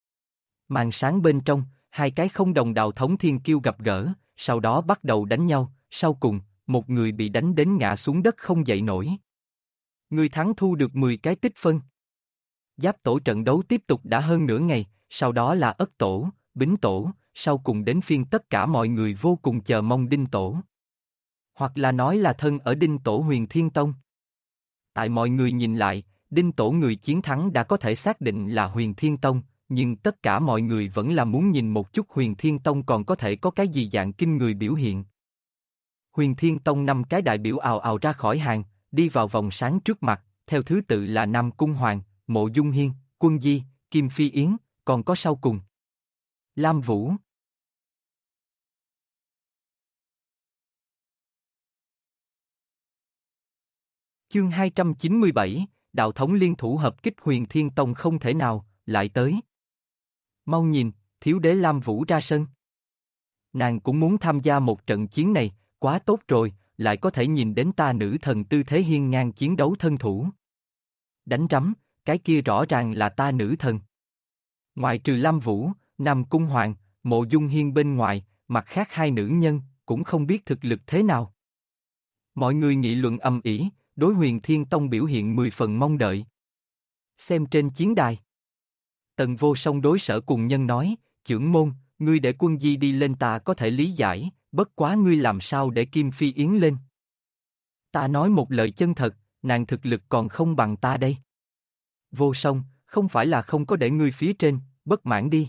S1: Màn sáng bên trong, hai cái không đồng đạo thống thiên kiêu gặp gỡ, sau đó bắt đầu đánh nhau, sau cùng, một người bị đánh đến ngã xuống đất không dậy nổi. Người thắng thu được 10 cái tích phân. Giáp tổ trận đấu tiếp tục đã hơn nửa ngày, sau đó là Ất tổ, Bính tổ, sau cùng đến phiên tất cả mọi người vô cùng chờ mong Đinh tổ. Hoặc là nói là thân ở Đinh tổ Huyền Thiên Tông. Tại mọi người nhìn lại, Đinh tổ người chiến thắng đã có thể xác định là Huyền Thiên Tông, nhưng tất cả mọi người vẫn là muốn nhìn một chút Huyền Thiên Tông còn có thể có cái gì dạng kinh người biểu hiện. Huyền Thiên Tông 5 cái đại biểu ào ào ra khỏi hàng, đi vào vòng sáng trước mặt, theo thứ tự là Nam Cung Hoàng, Mộ Dung Hiên, Quân Di, Kim Phi Yến, còn có sau cùng Lam Vũ. Chương 297, đạo thống liên thủ hợp kích Huyền Thiên Tông không thể nào, lại tới. Mau nhìn, thiếu đế Lam Vũ ra sân. Nàng cũng muốn tham gia một trận chiến này, quá tốt rồi, lại có thể nhìn đến ta nữ thần tư thế hiên ngang chiến đấu thân thủ. Đánh rắm, cái kia rõ ràng là ta nữ thần. Ngoại trừ Lam Vũ, Nam Cung Hoàng, Mộ Dung Hiên bên ngoài, mặt khác hai nữ nhân, cũng không biết thực lực thế nào. Mọi người nghị luận ầm ĩ, đối Huyền Thiên Tông biểu hiện 10 phần mong đợi. Xem trên chiến đài. Tần Vô Song đối Sở Cùng Nhân nói, chưởng môn, ngươi để Quân Di đi lên ta có thể lý giải, bất quá ngươi làm sao để Kim Phi Yến lên. Ta nói một lời chân thật, nàng thực lực còn không bằng ta đây. Vô Song, không phải là không có để ngươi phía trên, bất mãn đi.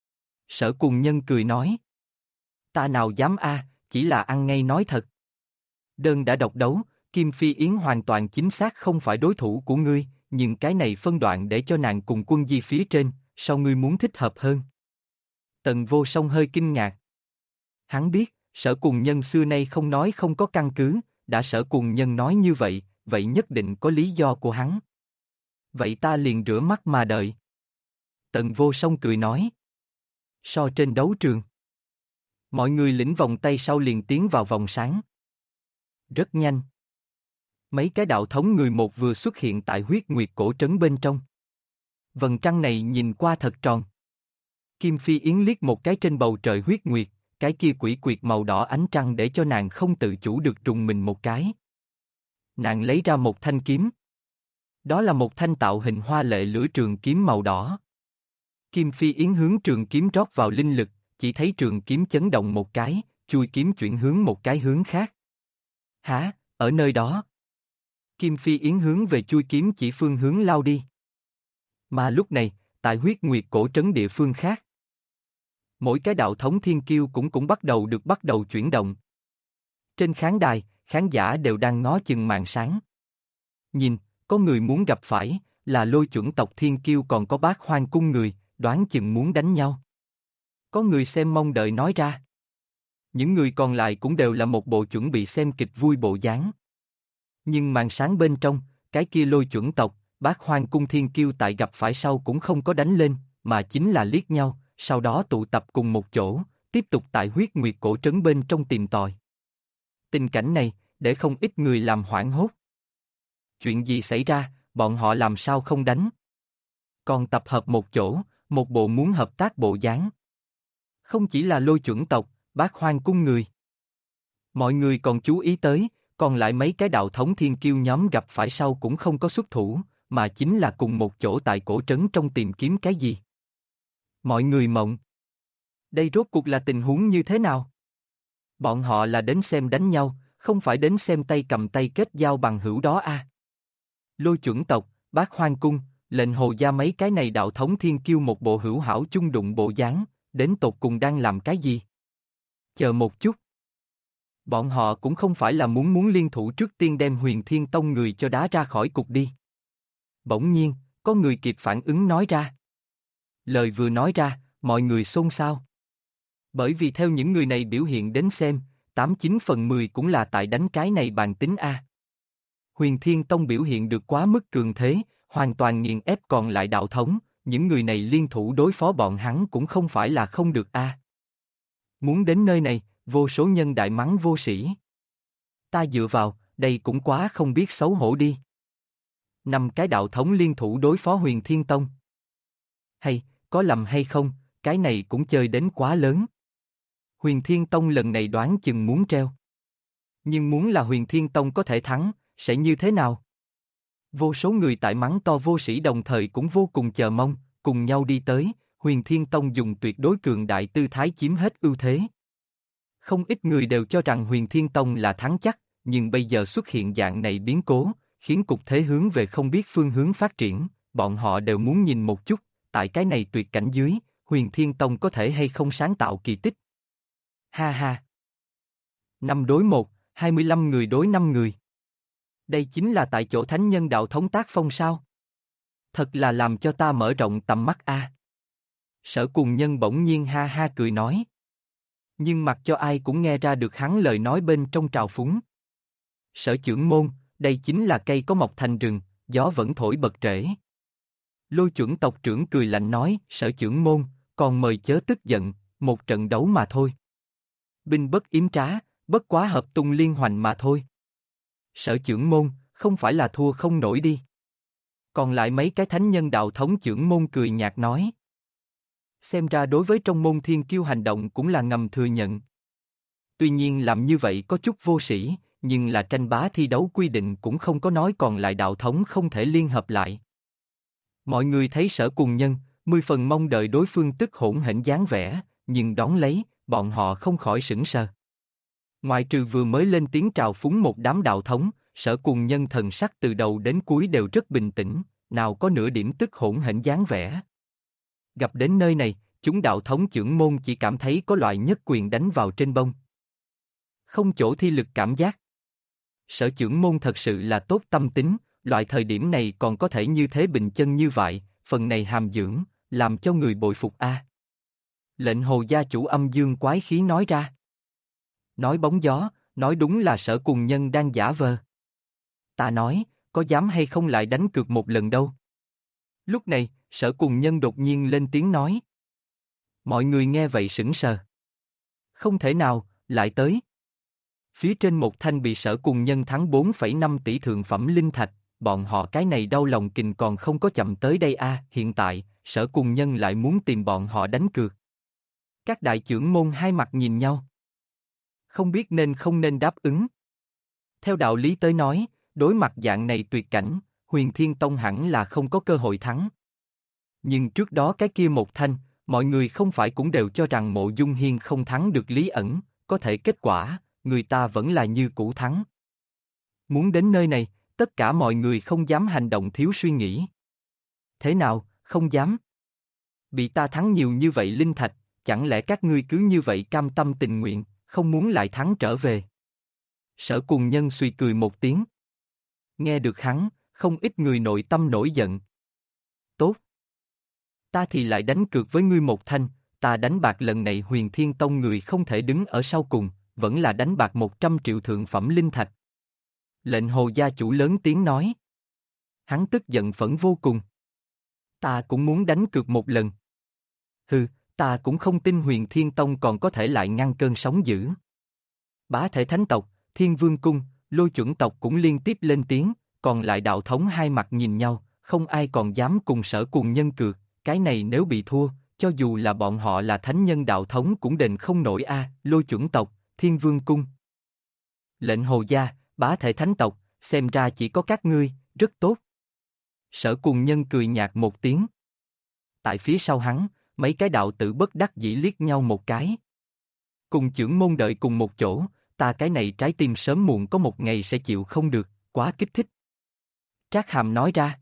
S1: Sở Cùng Nhân cười nói. Ta nào dám chỉ là ăn ngay nói thật. Đơn đã độc đấu, Kim Phi Yến hoàn toàn chính xác không phải đối thủ của ngươi, nhưng cái này phân đoạn để cho nàng cùng Quân Di phía trên, sao ngươi muốn thích hợp hơn? Tần Vô Song hơi kinh ngạc. Hắn biết, Sở Cùng Nhân xưa nay không nói không có căn cứ, đã Sở Cùng Nhân nói như vậy, vậy nhất định có lý do của hắn. Vậy ta liền rửa mắt mà đợi. Tần Vô Song cười nói. So trên đấu trường. Mọi người lĩnh vòng tay sau liền tiến vào vòng sáng. Rất nhanh. Mấy cái đạo thống người một vừa xuất hiện tại huyết nguyệt cổ trấn bên trong. Vầng trăng này nhìn qua thật tròn. Kim Phi Yến liếc một cái trên bầu trời huyết nguyệt, cái kia quỷ quyệt màu đỏ ánh trăng để cho nàng không tự chủ được trùng mình một cái. Nàng lấy ra một thanh kiếm. Đó là một thanh tạo hình hoa lệ lưỡi trường kiếm màu đỏ. Kim Phi Yến hướng trường kiếm rót vào linh lực, chỉ thấy trường kiếm chấn động một cái, chui kiếm chuyển hướng một cái hướng khác. Hả, ở nơi đó. Kim Phi Yến hướng về chui kiếm chỉ phương hướng lao đi. Mà lúc này, tại huyết nguyệt cổ trấn địa phương khác. Mỗi cái đạo thống thiên kiêu cũng bắt đầu chuyển động. Trên khán đài, khán giả đều đang ngó chừng màn sáng. Nhìn, có người muốn gặp phải, là Lôi Chuẩn tộc thiên kiêu còn có Bát Hoang cung người, đoán chừng muốn đánh nhau. Có người xem mong đợi nói ra. Những người còn lại cũng đều là một bộ chuẩn bị xem kịch vui bộ dáng. Nhưng màn sáng bên trong, cái kia Lôi Chuẩn tộc, Bát Hoang cung thiên kiêu tại gặp phải sau cũng không có đánh lên, mà chính là liếc nhau, sau đó tụ tập cùng một chỗ, tiếp tục tại huyết nguyệt cổ trấn bên trong tìm tòi. Tình cảnh này, để không ít người làm hoảng hốt. Chuyện gì xảy ra, bọn họ làm sao không đánh? Còn tập hợp một chỗ, một bộ muốn hợp tác bộ dáng. Không chỉ là Lôi Chuẩn tộc, Bát Hoang cung người. Mọi người còn chú ý tới, còn lại mấy cái đạo thống thiên kiêu nhóm gặp phải sau cũng không có xuất thủ, mà chính là cùng một chỗ tại cổ trấn trong tìm kiếm cái gì. Mọi người mộng. Đây rốt cuộc là tình huống như thế nào? Bọn họ là đến xem đánh nhau, không phải đến xem tay cầm tay kết giao bằng hữu đó Lôi Chuẩn tộc, Bát Hoang cung, lệnh Hồ gia mấy cái này đạo thống thiên kiêu một bộ hữu hảo chung đụng bộ dáng, đến tột cùng đang làm cái gì? Chờ một chút. Bọn họ cũng không phải là muốn liên thủ trước tiên đem Huyền Thiên Tông người cho đá ra khỏi cục đi. Bỗng nhiên, có người kịp phản ứng nói ra. Lời vừa nói ra, mọi người xôn xao. Bởi vì theo những người này biểu hiện đến xem, 89 phần 10 cũng là tại đánh cái này bàn tính Huyền Thiên Tông biểu hiện được quá mức cường thế, hoàn toàn nghiền ép còn lại đạo thống, những người này liên thủ đối phó bọn hắn cũng không phải là không được Muốn đến nơi này, vô số nhân đại mắng vô sĩ. Ta dựa vào, đây cũng quá không biết xấu hổ đi. 5 cái đạo thống liên thủ đối phó Huyền Thiên Tông. Hay, có lầm hay không, cái này cũng chơi đến quá lớn. Huyền Thiên Tông lần này đoán chừng muốn treo. Nhưng muốn là Huyền Thiên Tông có thể thắng, sẽ như thế nào? Vô số người tại mắng to vô sĩ đồng thời cũng vô cùng chờ mong, cùng nhau đi tới, Huyền Thiên Tông dùng tuyệt đối cường đại tư thái chiếm hết ưu thế. Không ít người đều cho rằng Huyền Thiên Tông là thắng chắc, nhưng bây giờ xuất hiện dạng này biến cố, khiến cục thế hướng về không biết phương hướng phát triển, bọn họ đều muốn nhìn một chút, tại cái này tuyệt cảnh dưới, Huyền Thiên Tông có thể hay không sáng tạo kỳ tích. Ha ha! 5 đối 1, 25 người đối 5 người. Đây chính là tại chỗ thánh nhân đạo thống tác phong sao? Thật là làm cho ta mở rộng tầm mắt Sở Cùng Nhân bỗng nhiên ha ha cười nói. Nhưng mặc cho ai cũng nghe ra được hắn lời nói bên trong trào phúng. Sở trưởng môn, đây chính là cây có mọc thành rừng, gió vẫn thổi bật rễ. Lôi Chuẩn tộc trưởng cười lạnh nói, Sở trưởng môn, còn mời chớ tức giận, một trận đấu mà thôi. Binh bất yếm trá, bất quá hợp tung liên hoành mà thôi. Sở trưởng môn, không phải là thua không nổi đi. Còn lại mấy cái thánh nhân đạo thống chưởng môn cười nhạt nói. Xem ra đối với trong môn thiên kiêu hành động cũng là ngầm thừa nhận. Tuy nhiên làm như vậy có chút vô sĩ, nhưng là tranh bá thi đấu quy định cũng không có nói còn lại đạo thống không thể liên hợp lại. Mọi người thấy Sở Cùng Nhân, 10 phần mong đợi đối phương tức hỗn hển dáng vẻ, nhưng đón lấy, bọn họ không khỏi sững sờ. Ngoại trừ vừa mới lên tiếng trào phúng một đám đạo thống, Sở Cùng Nhân thần sắc từ đầu đến cuối đều rất bình tĩnh, nào có nửa điểm tức hỗn hển dáng vẻ. Gặp đến nơi này, chúng đạo thống chưởng môn chỉ cảm thấy có loại nhất quyền đánh vào trên bông. Không chỗ thi lực cảm giác. Sở chưởng môn thật sự là tốt tâm tính, loại thời điểm này còn có thể như thế bình chân như vậy, phần này hàm dưỡng, làm cho người bội phục a. Lệnh hồ gia chủ âm dương quái khí nói ra. Nói bóng gió, nói đúng là Sở Cùng Nhân đang giả vờ. Ta nói, có dám hay không lại đánh cược một lần đâu. Lúc này, Sở Cùng Nhân đột nhiên lên tiếng nói. Mọi người nghe vậy sững sờ. Không thể nào, lại tới. Phía trên một thanh bị Sở Cùng Nhân thắng 4,5 tỷ thượng phẩm linh thạch, bọn họ cái này đau lòng kình còn không có chậm tới đây a. Hiện tại, Sở Cùng Nhân lại muốn tìm bọn họ đánh cược. Các đại chưởng môn hai mặt nhìn nhau. Không biết nên không nên đáp ứng. Theo đạo lý tới nói, đối mặt dạng này tuyệt cảnh, Huyền Thiên Tông hẳn là không có cơ hội thắng. Nhưng trước đó cái kia một thanh, mọi người không phải cũng đều cho rằng Mộ Dung Hiên không thắng được Lý ẩn, có thể kết quả, người ta vẫn là như cũ thắng. Muốn đến nơi này, tất cả mọi người không dám hành động thiếu suy nghĩ. Thế nào, không dám? Bị ta thắng nhiều như vậy linh thạch, chẳng lẽ các ngươi cứ như vậy cam tâm tình nguyện, không muốn lại thắng trở về? Sở Cùng Nhân suy cười một tiếng. Nghe được hắn, không ít người nội tâm nổi giận. Tốt. Ta thì lại đánh cược với ngươi một thanh, ta đánh bạc lần này Huyền Thiên Tông người không thể đứng ở sau cùng, vẫn là đánh bạc 100 triệu thượng phẩm linh thạch. Lệnh hồ gia chủ lớn tiếng nói. Hắn tức giận phẫn vô cùng. Ta cũng muốn đánh cược một lần. Hừ, ta cũng không tin Huyền Thiên Tông còn có thể lại ngăn cơn sóng dữ. Bá thể thánh tộc, Thiên Vương Cung, Lôi Chuẩn tộc cũng liên tiếp lên tiếng, còn lại đạo thống hai mặt nhìn nhau, không ai còn dám cùng Sở Cùng Nhân cược, cái này nếu bị thua, cho dù là bọn họ là thánh nhân đạo thống cũng đền không nổi a. Lôi Chuẩn tộc, Thiên Vương Cung. Lệnh hồ gia, bá thể thánh tộc, xem ra chỉ có các ngươi, rất tốt. Sở Cùng Nhân cười nhạt một tiếng. Tại phía sau hắn, mấy cái đạo tử bất đắc dĩ liếc nhau một cái. Cùng chưởng môn đợi cùng một chỗ, ta cái này trái tim sớm muộn có một ngày sẽ chịu không được, quá kích thích. Trác Hàm nói ra.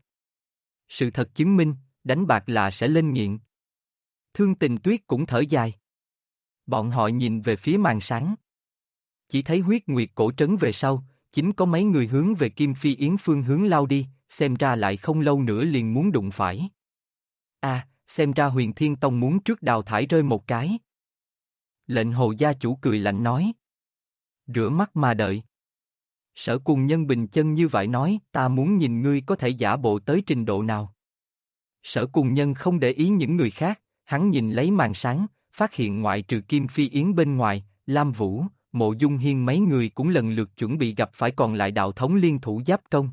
S1: Sự thật chứng minh, đánh bạc là sẽ lên nghiện. Thương Tình Tuyết cũng thở dài. Bọn họ nhìn về phía màn sáng. Chỉ thấy huyết nguyệt cổ trấn về sau, chính có mấy người hướng về Kim Phi Yến phương hướng lao đi, xem ra lại không lâu nữa liền muốn đụng phải. Xem ra Huyền Thiên Tông muốn trước đào thải rơi một cái. Lệnh hồ gia chủ cười lạnh nói. Rửa mắt mà đợi. Sở Cùng Nhân bình chân như vậy nói, ta muốn nhìn ngươi có thể giả bộ tới trình độ nào. Sở Cùng Nhân không để ý những người khác, hắn nhìn lấy màn sáng, phát hiện ngoại trừ Kim Phi Yến bên ngoài, Lam Vũ, Mộ Dung Hiên mấy người cũng lần lượt chuẩn bị gặp phải còn lại đạo thống liên thủ giáp công.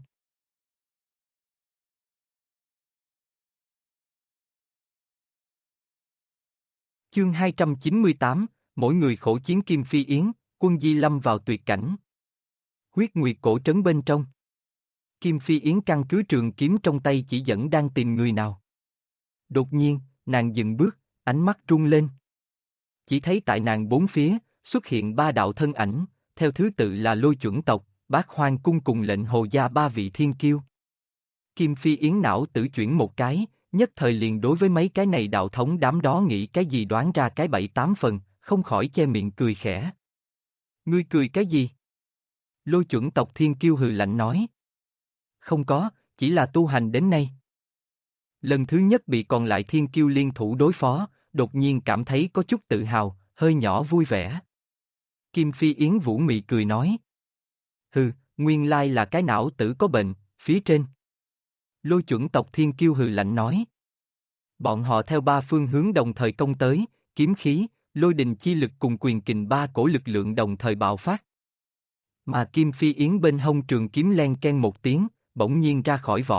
S1: Chương 298, mỗi người khổ chiến Kim Phi Yến, quân Di lâm vào tuyệt cảnh. Huyết nguyệt cổ trấn bên trong. Kim Phi Yến căn cứ trường kiếm trong tay chỉ dẫn đang tìm người nào. Đột nhiên, nàng dừng bước, ánh mắt rung lên. Chỉ thấy tại nàng bốn phía, xuất hiện ba đạo thân ảnh, theo thứ tự là Lôi Chuẩn tộc, Bát Hoang cung cùng Lệnh hồ gia ba vị thiên kiêu. Kim Phi Yến não tử chuyển một cái, nhất thời liền đối với mấy cái này đạo thống đám đó nghĩ cái gì đoán ra cái 7-8 phần, không khỏi che miệng cười khẽ. Ngươi cười cái gì? Lôi Chuẩn tộc thiên kiêu hừ lạnh nói. Không có, chỉ là tu hành đến nay. Lần thứ nhất bị còn lại thiên kiêu liên thủ đối phó, đột nhiên cảm thấy có chút tự hào, hơi nhỏ vui vẻ. Kim Phi Yến vũ mị cười nói. Hừ, nguyên lai là cái não tử có bệnh, phía trên. Lôi Chuẩn tộc thiên kiêu hừ lạnh nói. Bọn họ theo ba phương hướng đồng thời công tới, kiếm khí, lôi đình chi lực cùng quyền kình ba cổ lực lượng đồng thời bạo phát. Mà Kim Phi Yến bên hông trường kiếm len ken một tiếng, bỗng nhiên ra khỏi vỏ,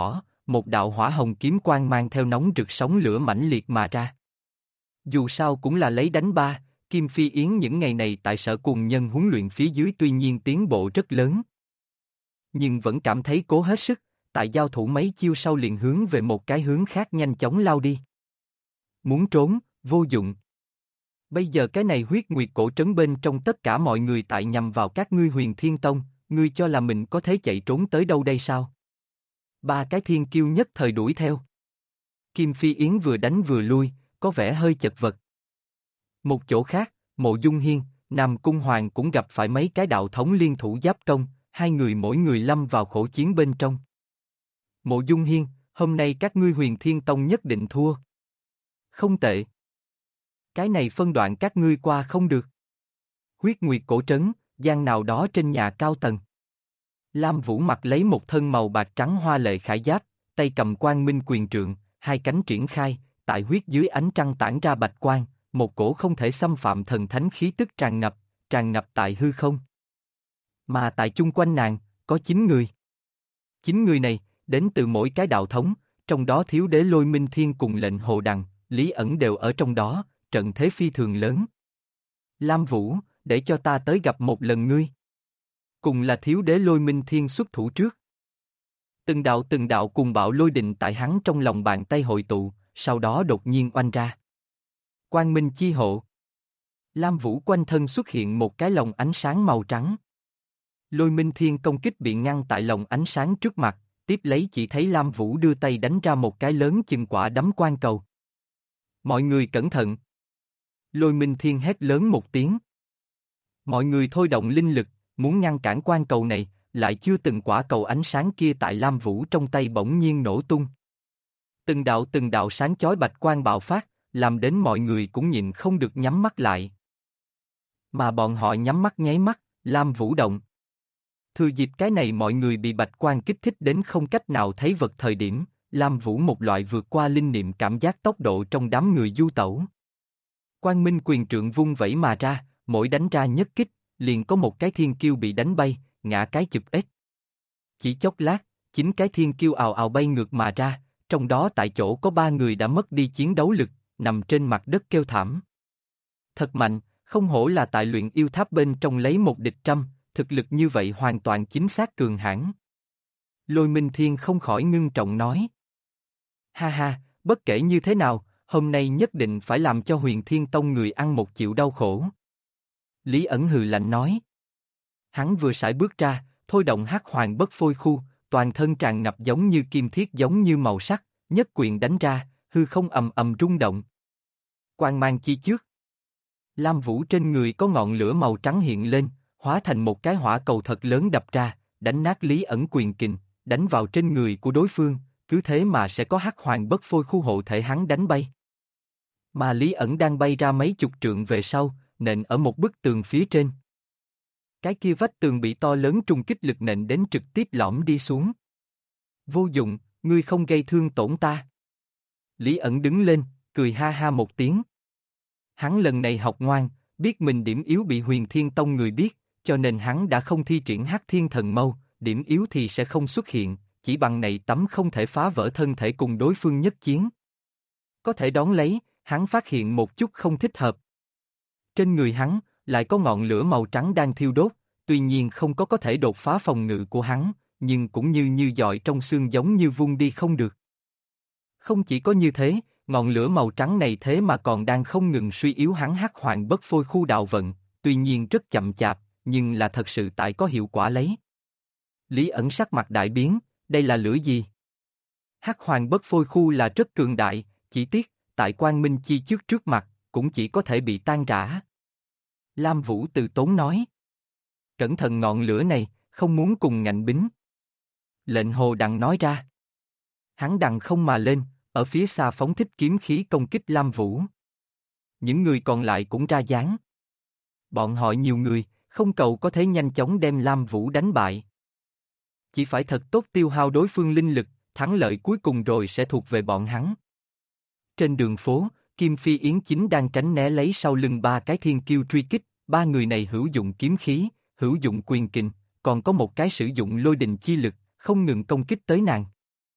S1: một đạo hỏa hồng kiếm quang mang theo nóng rực sóng lửa mãnh liệt mà ra. Dù sao cũng là lấy đánh ba, Kim Phi Yến những ngày này tại sở cùng nhân huấn luyện phía dưới tuy nhiên tiến bộ rất lớn. Nhưng vẫn cảm thấy cố hết sức, tại giao thủ mấy chiêu sau liền hướng về một cái hướng khác nhanh chóng lao đi. Muốn trốn, vô dụng. Bây giờ cái này huyết nguyệt cổ trấn bên trong tất cả mọi người tại nhằm vào các ngươi Huyền Thiên Tông, ngươi cho là mình có thể chạy trốn tới đâu đây sao? Ba cái thiên kiêu nhất thời đuổi theo. Kim Phi Yến vừa đánh vừa lui, có vẻ hơi chật vật. Một chỗ khác, Mộ Dung Hiên, Nam Cung Hoàng cũng gặp phải mấy cái đạo thống liên thủ giáp công, hai người mỗi người lâm vào khổ chiến bên trong. Mộ Dung Hiên, hôm nay các ngươi Huyền Thiên Tông nhất định thua. Không tệ. Cái này phân đoạn các ngươi qua không được. Huyết Nguyệt cổ trấn, gian nào đó trên nhà cao tầng. Lam Vũ mặc lấy một thân màu bạc trắng hoa lệ khải giáp, tay cầm quang minh quyền trượng, hai cánh triển khai, tại huyết dưới ánh trăng tản ra bạch quang, một cổ không thể xâm phạm thần thánh khí tức tràn ngập tại hư không. Mà tại chung quanh nàng, có 9 người. 9 người này, đến từ mỗi cái đạo thống, trong đó thiếu đế Lôi Minh Thiên cùng lệnh Hồ Đằng, Lý ẩn đều ở trong đó, trận thế phi thường lớn. Lam Vũ, để cho ta tới gặp một lần ngươi. Cùng là thiếu đế Lôi Minh Thiên xuất thủ trước. Từng đạo cùng bạo lôi đình tại hắn trong lòng bàn tay hội tụ, sau đó đột nhiên oanh ra. Quang Minh chi hộ. Lam Vũ quanh thân xuất hiện một cái lồng ánh sáng màu trắng. Lôi Minh Thiên công kích bị ngăn tại lồng ánh sáng trước mặt, tiếp lấy chỉ thấy Lam Vũ đưa tay đánh ra một cái lớn chừng quả đấm quan cầu. Mọi người cẩn thận. Lôi Minh Thiên hét lớn một tiếng. Mọi người thôi động linh lực, muốn ngăn cản quan cầu này, lại chưa từng quả cầu ánh sáng kia tại Lam Vũ trong tay bỗng nhiên nổ tung. Từng đạo sáng chói bạch quang bạo phát, làm đến mọi người cũng nhịn không được nhắm mắt lại. Mà bọn họ nhắm mắt nháy mắt, Lam Vũ động. Thừa dịp cái này mọi người bị bạch quang kích thích đến không cách nào thấy vật thời điểm, Lam Vũ một loại vượt qua linh niệm cảm giác tốc độ trong đám người du tẩu. Quang Minh quyền trượng vung vẩy mà ra, mỗi đánh ra nhất kích, liền có một cái thiên kiêu bị đánh bay, ngã cái chụp ếch. Chỉ chốc lát, 9 cái thiên kiêu ào ào bay ngược mà ra, trong đó tại chỗ có 3 người đã mất đi chiến đấu lực, nằm trên mặt đất kêu thảm. Thật mạnh, không hổ là tại luyện yêu tháp bên trong lấy một địch trăm, thực lực như vậy hoàn toàn chính xác cường hãn. Lôi Minh Thiên không khỏi ngưng trọng nói. Ha ha, bất kể như thế nào, hôm nay nhất định phải làm cho Huyền Thiên Tông người ăn một chịu đau khổ. Lý ẩn hừ lạnh nói. Hắn vừa sải bước ra, thôi động hắc hoàng bất phôi khu, toàn thân tràn ngập giống như kim thiết giống như màu sắc, nhất quyền đánh ra, hư không ầm ầm rung động. Quang mang chi trước. Lam Vũ trên người có ngọn lửa màu trắng hiện lên, hóa thành một cái hỏa cầu thật lớn đập ra, đánh nát Lý ẩn quyền kình, đánh vào trên người của đối phương, cứ thế mà sẽ có hắc hoàng bất phôi khu hộ thể hắn đánh bay. Mà Lý ẩn đang bay ra mấy chục trượng về sau, nện ở một bức tường phía trên. Cái kia vách tường bị to lớn trùng kích lực nện đến trực tiếp lõm đi xuống. Vô dụng, ngươi không gây thương tổn ta. Lý ẩn đứng lên, cười ha ha một tiếng. Hắn lần này học ngoan, biết mình điểm yếu bị Huyền Thiên Tông người biết, cho nên hắn đã không thi triển Hắc Thiên Thần Mâu, điểm yếu thì sẽ không xuất hiện, chỉ bằng này tấm không thể phá vỡ thân thể cùng đối phương nhất chiến. Có thể đón lấy, hắn phát hiện một chút không thích hợp. Trên người hắn, lại có ngọn lửa màu trắng đang thiêu đốt, tuy nhiên không có thể đột phá phòng ngự của hắn, nhưng cũng như dọi trong xương giống như vung đi không được. Không chỉ có như thế, ngọn lửa màu trắng này thế mà còn đang không ngừng suy yếu hắn hắc hoàng bất phôi khu đạo vận, tuy nhiên rất chậm chạp, nhưng là thật sự tại có hiệu quả lấy. Lý ẩn sắc mặt đại biến, đây là lửa gì? Hắc hoàng bất phôi khu là rất cường đại, chỉ tiếc, tại quang minh chi trước mặt, cũng chỉ có thể bị tan rã. Lam Vũ từ tốn nói. Cẩn thận ngọn lửa này, không muốn cùng ngạnh bính. Lệnh Hồ Đằng nói ra. Hắn đằng không mà lên, ở phía xa phóng thích kiếm khí công kích Lam Vũ. Những người còn lại cũng ra dáng. Bọn họ nhiều người, không cầu có thể nhanh chóng đem Lam Vũ đánh bại. Chỉ phải thật tốt tiêu hao đối phương linh lực, thắng lợi cuối cùng rồi sẽ thuộc về bọn hắn. Trên đường phố, Kim Phi Yến chính đang tránh né lấy sau lưng 3 cái thiên kiêu truy kích, 3 người này hữu dụng kiếm khí, hữu dụng quyền kình, còn có một cái sử dụng lôi đình chi lực, không ngừng công kích tới nàng.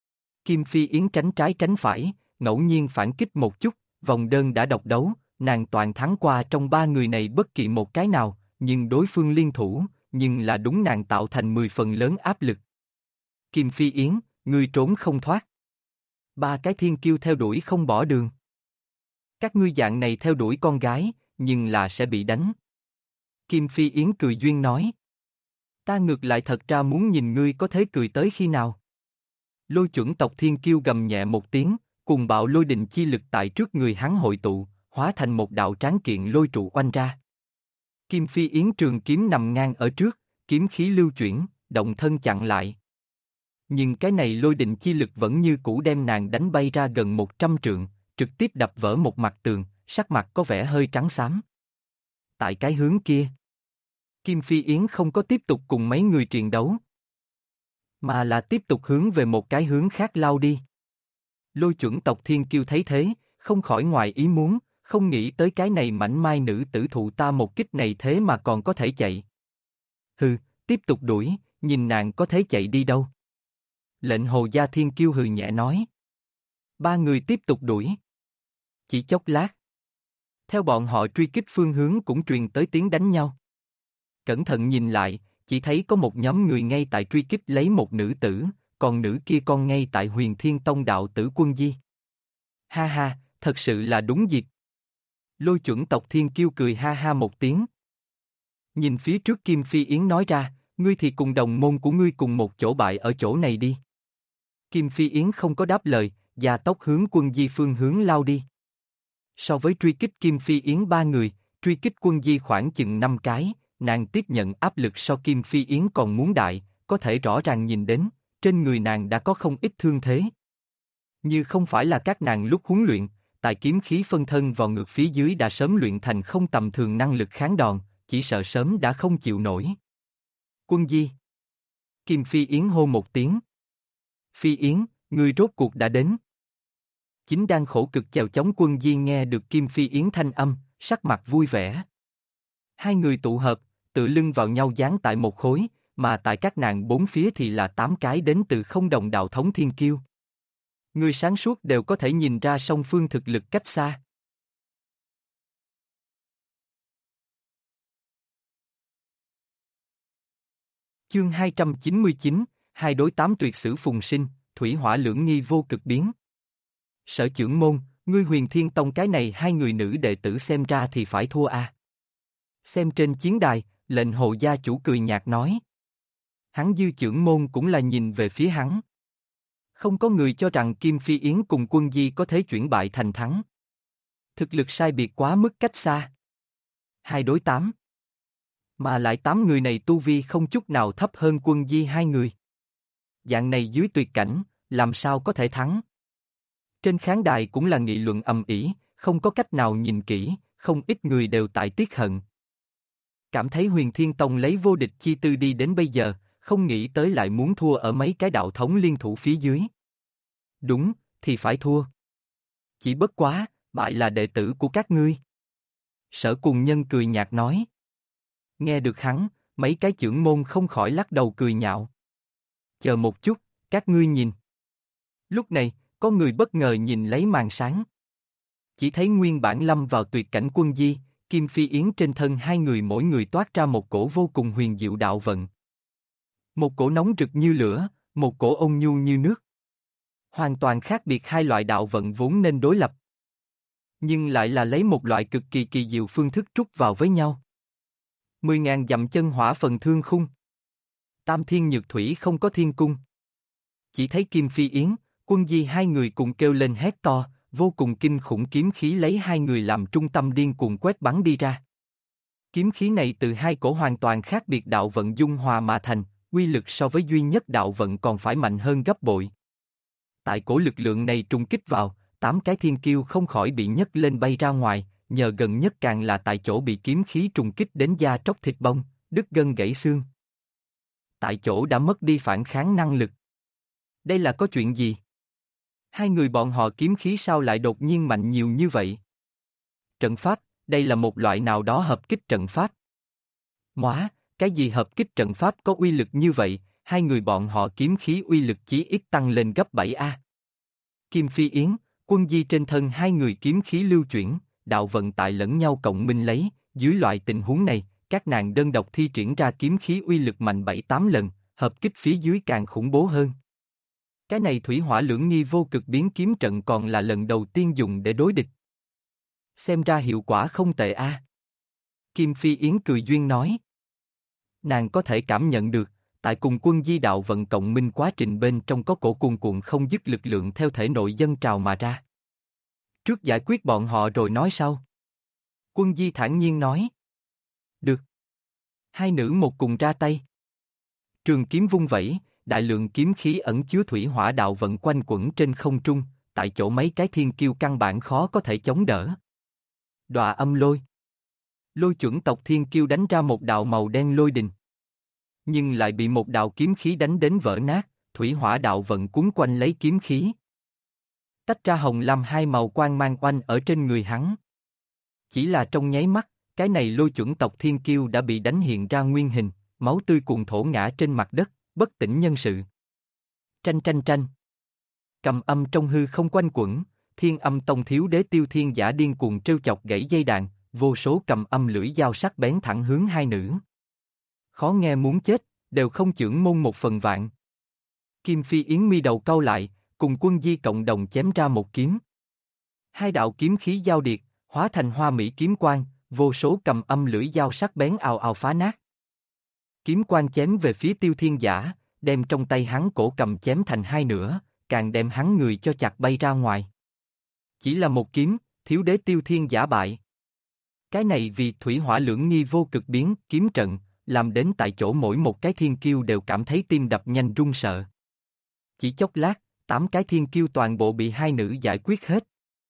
S1: Kim Phi Yến tránh trái tránh phải, ngẫu nhiên phản kích một chút, vòng đơn đã độc đấu, nàng toàn thắng qua trong ba người này bất kỳ một cái nào, nhưng đối phương liên thủ, nhưng là đúng nàng tạo thành 10 phần lớn áp lực. Kim Phi Yến, ngươi trốn không thoát. Ba cái thiên kiêu theo đuổi không bỏ đường. Các ngươi dạng này theo đuổi con gái, nhưng là sẽ bị đánh. Kim Phi Yến cười duyên nói. Ta ngược lại thật ra muốn nhìn ngươi có thế cười tới khi nào. Lôi chuẩn tộc thiên kiêu gầm nhẹ một tiếng, cùng bạo lôi đình chi lực tại trước người hắn hội tụ, hóa thành một đạo tráng kiện lôi trụ oanh ra. Kim Phi Yến trường kiếm nằm ngang ở trước, kiếm khí lưu chuyển, động thân chặn lại. Nhưng cái này lôi đình chi lực vẫn như cũ đem nàng đánh bay ra gần 100 trượng, trực tiếp đập vỡ một mặt tường, sắc mặt có vẻ hơi trắng xám. Tại cái hướng kia, Kim Phi Yến không có tiếp tục cùng mấy người triền đấu, mà là tiếp tục hướng về một cái hướng khác lao đi. Lôi chuẩn tộc thiên kiêu thấy thế, không khỏi ngoài ý muốn, không nghĩ tới cái này mảnh mai nữ tử thụ ta một kích này thế mà còn có thể chạy. Hừ, tiếp tục đuổi, nhìn nàng có thể chạy đi đâu. Lệnh Hồ Gia Thiên Kiêu hừ nhẹ nói. Ba người tiếp tục đuổi. Chỉ chốc lát. Theo bọn họ truy kích phương hướng cũng truyền tới tiếng đánh nhau. Cẩn thận nhìn lại, chỉ thấy có một nhóm người ngay tại truy kích lấy một nữ tử, còn nữ kia con ngay tại Huyền Thiên Tông đạo tử Quân Di. Ha ha, thật sự là đúng dịp. Lôi chuẩn tộc Thiên Kiêu cười ha ha một tiếng. Nhìn phía trước Kim Phi Yến nói ra, ngươi thì cùng đồng môn của ngươi cùng một chỗ bại ở chỗ này đi. Kim Phi Yến không có đáp lời, gia tốc hướng Quân Di phương hướng lao đi. So với truy kích Kim Phi Yến ba người, truy kích Quân Di khoảng chừng 5 cái, nàng tiếp nhận áp lực so Kim Phi Yến còn muốn đại, có thể rõ ràng nhìn đến, trên người nàng đã có không ít thương thế. Như không phải là các nàng lúc huấn luyện, tại kiếm khí phân thân vào ngực phía dưới đã sớm luyện thành không tầm thường năng lực kháng đòn, chỉ sợ sớm đã không chịu nổi. Quân Di. Kim Phi Yến hô một tiếng. Phi Yến, ngươi rốt cuộc đã đến. Chính đang khổ cực chèo chống Quân Di nghe được Kim Phi Yến thanh âm, sắc mặt vui vẻ. Hai người tụ hợp, tự lưng vào nhau dán tại một khối, mà tại các nàng bốn phía thì là 8 cái đến từ không đồng đạo thống thiên kiêu. Người sáng suốt đều có thể nhìn ra song phương thực lực cách xa. Chương 299, hai đối tám tuyệt sử phùng sinh, thủy hỏa lưỡng nghi vô cực biến. Sở trưởng môn, ngươi Huyền Thiên Tông cái này hai người nữ đệ tử xem ra thì phải thua à. Xem trên chiến đài, lệnh Hồ gia chủ cười nhạt nói. Hắn dư trưởng môn cũng là nhìn về phía hắn. Không có người cho rằng Kim Phi Yến cùng Quân Di có thể chuyển bại thành thắng. Thực lực sai biệt quá mức cách xa. 2 đối 8. Mà lại 8 người này tu vi không chút nào thấp hơn Quân Di hai người. Dạng này dưới tuyệt cảnh, làm sao có thể thắng? Trên khán đài cũng là nghị luận ầm ĩ, không có cách nào nhìn kỹ, không ít người đều tại tiếc hận. Cảm thấy Huyền Thiên Tông lấy vô địch chi tư đi đến bây giờ, không nghĩ tới lại muốn thua ở mấy cái đạo thống liên thủ phía dưới. Đúng, thì phải thua. Chỉ bất quá, bại là đệ tử của các ngươi. Sở Cùng Nhân cười nhạt nói. Nghe được hắn, mấy cái trưởng môn không khỏi lắc đầu cười nhạo. Chờ một chút, các ngươi nhìn. Lúc này, có người bất ngờ nhìn lấy màn sáng. Chỉ thấy nguyên bản lâm vào tuyệt cảnh Quân Di, Kim Phi Yến trên thân hai người mỗi người toát ra một cổ vô cùng huyền diệu đạo vận. Một cổ nóng rực như lửa, một cổ ôn nhu như nước. Hoàn toàn khác biệt hai loại đạo vận vốn nên đối lập. Nhưng lại là lấy một loại cực kỳ kỳ diệu phương thức trút vào với nhau. 10.000 dặm chân hỏa phần thương khung. Tam thiên nhược thủy không có thiên cung. Chỉ thấy Kim Phi Yến, Quân Di hai người cùng kêu lên hét to, vô cùng kinh khủng kiếm khí lấy hai người làm trung tâm điên cuồng quét bắn đi ra. Kiếm khí này từ hai cổ hoàn toàn khác biệt đạo vận dung hòa mà thành, uy lực so với duy nhất đạo vận còn phải mạnh hơn gấp bội. Tại cổ lực lượng này trùng kích vào, 8 cái thiên kiêu không khỏi bị nhấc lên bay ra ngoài, nhờ gần nhất càng là tại chỗ bị kiếm khí trùng kích đến da tróc thịt bong, đứt gân gãy xương. Tại chỗ đã mất đi phản kháng năng lực. Đây là có chuyện gì? Hai người bọn họ kiếm khí sao lại đột nhiên mạnh nhiều như vậy? Trận pháp, đây là một loại nào đó hợp kích trận pháp. Móa, cái gì hợp kích trận pháp có uy lực như vậy, hai người bọn họ kiếm khí uy lực chí ít tăng lên gấp 7A. Kim Phi Yến, Quân Di trên thân hai người kiếm khí lưu chuyển, đạo vận tại lẫn nhau cộng minh lấy, dưới loại tình huống này, các nàng đơn độc thi triển ra kiếm khí uy lực mạnh 7-8 lần, hợp kích phía dưới càng khủng bố hơn. Cái này thủy hỏa lưỡng nghi vô cực biến kiếm trận còn là lần đầu tiên dùng để đối địch. Xem ra hiệu quả không tệ a. Kim Phi Yến cười duyên nói. Nàng có thể cảm nhận được, tại cùng Quân Di đạo vận cộng minh quá trình bên trong có cổ cuồn cuộn không dứt lực lượng theo thể nội dâng trào mà ra. Trước giải quyết bọn họ rồi nói sau. Quân Di thản nhiên nói. Được. Hai nữ một cùng ra tay. Trường kiếm vung vẩy, đại lượng kiếm khí ẩn chứa thủy hỏa đạo vận quanh quẩn trên không trung, tại chỗ mấy cái thiên kiêu căn bản khó có thể chống đỡ. Đọa âm lôi. Lôi chuẩn tộc thiên kiêu đánh ra một đạo màu đen lôi đình. Nhưng lại bị một đạo kiếm khí đánh đến vỡ nát, thủy hỏa đạo vận cuốn quanh lấy kiếm khí. Tách ra hồng lam hai màu quang mang oanh ở trên người hắn. Chỉ là trong nháy mắt, cái này lôi chuẩn tộc thiên kiêu đã bị đánh hiện ra nguyên hình, máu tươi cuồn thổ ngã trên mặt đất, bất tỉnh nhân sự. Tranh tranh tranh. Cầm âm trong hư không quanh quẩn, Thiên Âm Tông thiếu đế Tiêu Thiên Giả điên cuồng trêu chọc gãy dây đàn, vô số cầm âm lưỡi dao sắc bén thẳng hướng hai nữ. Khó nghe muốn chết, đều không chưởng môn một phần vạn. Kim Phi Yến mi đầu cau lại, cùng Quân Di cộng đồng chém ra một kiếm. Hai đạo kiếm khí giao điệt, hóa thành hoa mỹ kiếm quang, vô số cầm âm lưỡi dao sắc bén ào ào phá nát. Kiếm quang chém về phía Tiêu Thiên Giả, đem trong tay hắn cổ cầm chém thành hai nửa, càng đem hắn người cho chặt bay ra ngoài. Chỉ là một kiếm, thiếu đế Tiêu Thiên Giả bại. Cái này vì thủy hỏa lưỡng nghi vô cực biến kiếm trận, làm đến tại chỗ mỗi một cái thiên kiêu đều cảm thấy tim đập nhanh run sợ. Chỉ chốc lát, 8 cái thiên kiêu toàn bộ bị hai nữ giải quyết hết.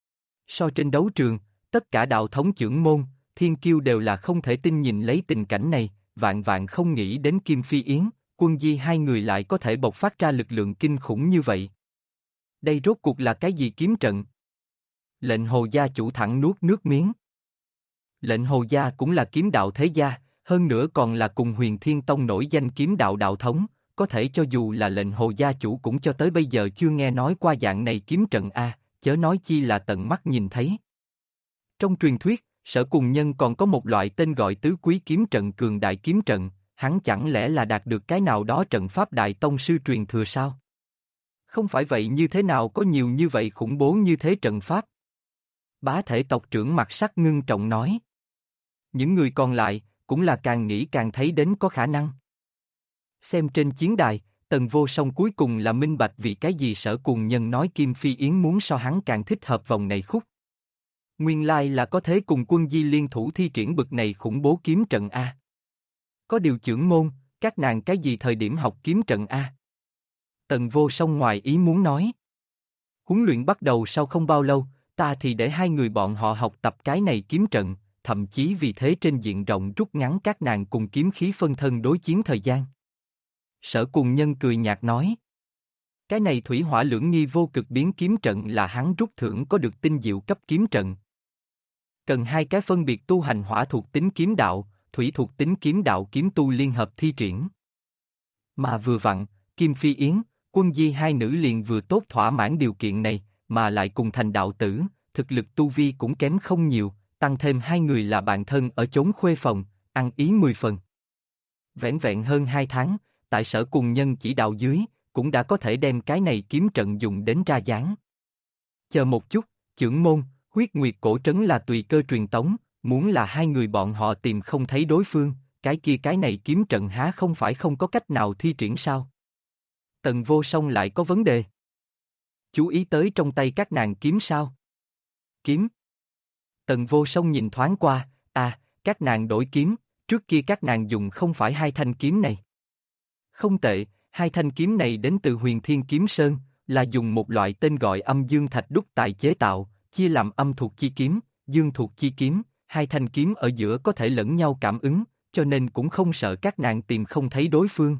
S1: So trên đấu trường, tất cả đạo thống chưởng môn, thiên kiêu đều là không thể tin nhìn lấy tình cảnh này, vạn vạn không nghĩ đến Kim Phi Yến, Quân Di hai người lại có thể bộc phát ra lực lượng kinh khủng như vậy. Đây rốt cuộc là cái gì kiếm trận? Lệnh Hồ gia chủ thẳng nuốt nước miếng. Lệnh Hồ gia cũng là kiếm đạo thế gia, hơn nữa còn là cùng Huyền Thiên Tông nổi danh kiếm đạo đạo thống, có thể cho dù là lệnh Hồ gia chủ cũng cho tới bây giờ chưa nghe nói qua dạng này kiếm trận a, chớ nói chi là tận mắt nhìn thấy. Trong truyền thuyết, Sở Cùng Nhân còn có một loại tên gọi tứ quý kiếm trận cường đại kiếm trận, hắn chẳng lẽ là đạt được cái nào đó trận pháp đại tông sư truyền thừa sao? Không phải vậy như thế nào có nhiều như vậy khủng bố như thế trận pháp? Bá thể tộc trưởng mặt sắc ngưng trọng nói. Những người còn lại, cũng là càng nghĩ càng thấy đến có khả năng. Xem trên chiến đài, Tần Vô Song cuối cùng là minh bạch vì cái gì Sở Cùng Nhân nói Kim Phi Yến muốn so hắn càng thích hợp vòng này khúc. Nguyên lai là có thế cùng Quân Di liên thủ thi triển bực này khủng bố kiếm trận A. Có điều chưởng môn, các nàng cái gì thời điểm học kiếm trận A? Tần Vô Song ngoài ý muốn nói. Huấn luyện bắt đầu sau không bao lâu, ta thì để hai người bọn họ học tập cái này kiếm trận, thậm chí vì thế trên diện rộng rút ngắn các nàng cùng kiếm khí phân thân đối chiến thời gian. Sở Cùng Nhân cười nhạt nói. Cái này thủy hỏa lưỡng nghi vô cực biến kiếm trận là hắn rút thưởng có được tinh diệu cấp kiếm trận. Cần hai cái phân biệt tu hành hỏa thuộc tính kiếm đạo, thủy thuộc tính kiếm đạo kiếm tu liên hợp thi triển. Mà vừa vặn, Kim Phi Yến, Quân Di hai nữ liền vừa tốt thỏa mãn điều kiện này, mà lại cùng thành đạo tử, thực lực tu vi cũng kém không nhiều, tăng thêm hai người là bạn thân ở chốn khuê phòng, ăn ý 10 phần. Vẻn vẹn hơn 2 tháng, tại Sở Cùng Nhân chỉ đạo dưới, cũng đã có thể đem cái này kiếm trận dùng đến ra dáng. Chờ một chút, chưởng môn, huyết nguyệt cổ trấn là tùy cơ truyền tống, muốn là hai người bọn họ tìm không thấy đối phương, cái này kiếm trận há không phải không có cách nào thi triển sao? Tần Vô Song lại có vấn đề. Chú ý tới trong tay các nàng kiếm sao? Kiếm. Tần Vô Song nhìn thoáng qua, các nàng đổi kiếm, trước kia các nàng dùng không phải hai thanh kiếm này. Không tệ, hai thanh kiếm này đến từ Huyền Thiên Kiếm Sơn, là dùng một loại tên gọi âm dương thạch đúc tài chế tạo, chia làm âm thuộc chi kiếm, dương thuộc chi kiếm, hai thanh kiếm ở giữa có thể lẫn nhau cảm ứng, cho nên cũng không sợ các nàng tìm không thấy đối phương.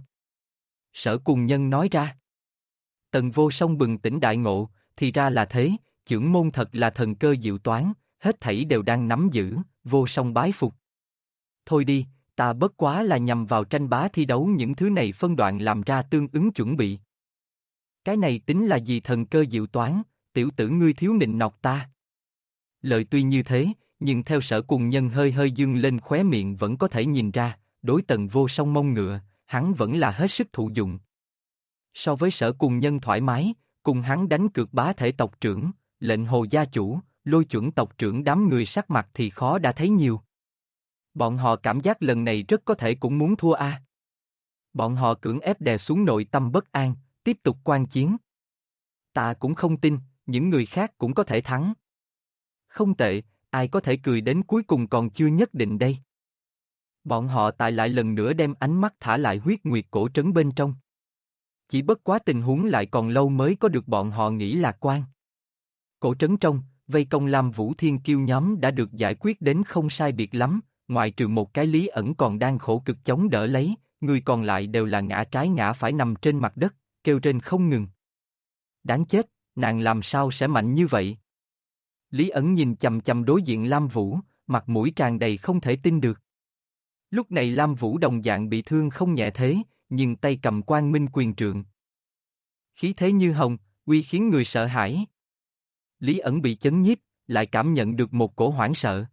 S1: Sở Cùng Nhân nói ra. Tần Vô Song bừng tỉnh đại ngộ, thì ra là thế, chưởng môn thật là thần cơ diệu toán, hết thảy đều đang nắm giữ, Vô Song bái phục. Thôi đi, ta bất quá là nhằm vào tranh bá thi đấu những thứ này phân đoạn làm ra tương ứng chuẩn bị. Cái này tính là gì thần cơ diệu toán, tiểu tử ngươi thiếu nịnh nọt ta. Lời tuy như thế, nhưng theo Sở Cùng Nhân hơi hơi dương lên khóe miệng vẫn có thể nhìn ra, đối Tần Vô Song mông ngựa, hắn vẫn là hết sức thụ dụng. So với Sở Cùng Nhân thoải mái, cùng hắn đánh cược bá thể tộc trưởng, lệnh hồ gia chủ, lôi chuẩn tộc trưởng đám người sắc mặt thì khó đã thấy nhiều. Bọn họ cảm giác lần này rất có thể cũng muốn thua a. Bọn họ cưỡng ép đè xuống nội tâm bất an, tiếp tục quan chiến. Ta cũng không tin, những người khác cũng có thể thắng. Không tệ, ai có thể cười đến cuối cùng còn chưa nhất định đây. Bọn họ tại lại lần nữa đem ánh mắt thả lại huyết nguyệt cổ trấn bên trong. Chỉ bất quá tình huống lại còn lâu mới có được bọn họ nghĩ lạc quan. Cổ trấn trong, vây công Lam Vũ Thiên Kiêu nhóm đã được giải quyết đến không sai biệt lắm, ngoại trừ một cái Lý Ẩn còn đang khổ cực chống đỡ lấy, người còn lại đều là ngã trái ngã phải nằm trên mặt đất, kêu rên không ngừng. Đáng chết, nàng làm sao sẽ mạnh như vậy? Lý Ẩn nhìn chầm chầm đối diện Lam Vũ, mặt mũi tràn đầy không thể tin được. Lúc này Lam Vũ đồng dạng bị thương không nhẹ thế, nhưng tay cầm Quang Minh quyền trượng. Khí thế như hồng, uy khiến người sợ hãi. Lý Ẩn bị chấn nhiếp, lại cảm nhận được một cổ hoảng sợ.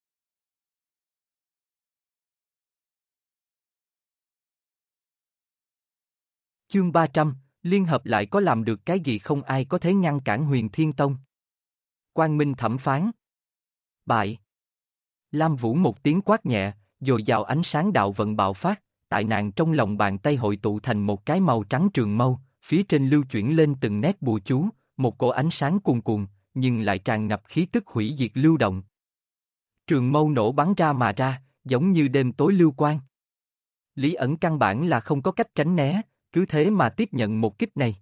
S1: Chương 300, liên hợp lại có làm được cái gì không ai có thể ngăn cản Huyền Thiên Tông. Quang Minh thẩm phán. Bại. Lam Vũ một tiếng quát nhẹ, dồi dào ánh sáng đạo vận bạo phát, tại nàng trong lòng bàn tay hội tụ thành một cái màu trắng trường mâu, phía trên lưu chuyển lên từng nét bùa chú, một cổ ánh sáng cuồn cuộn, nhưng lại tràn ngập khí tức hủy diệt lưu động. Trường mâu nổ bắn ra mà ra, giống như đêm tối lưu quang. Lý Ẩn căn bản là không có cách tránh né, cứ thế mà tiếp nhận một kích này.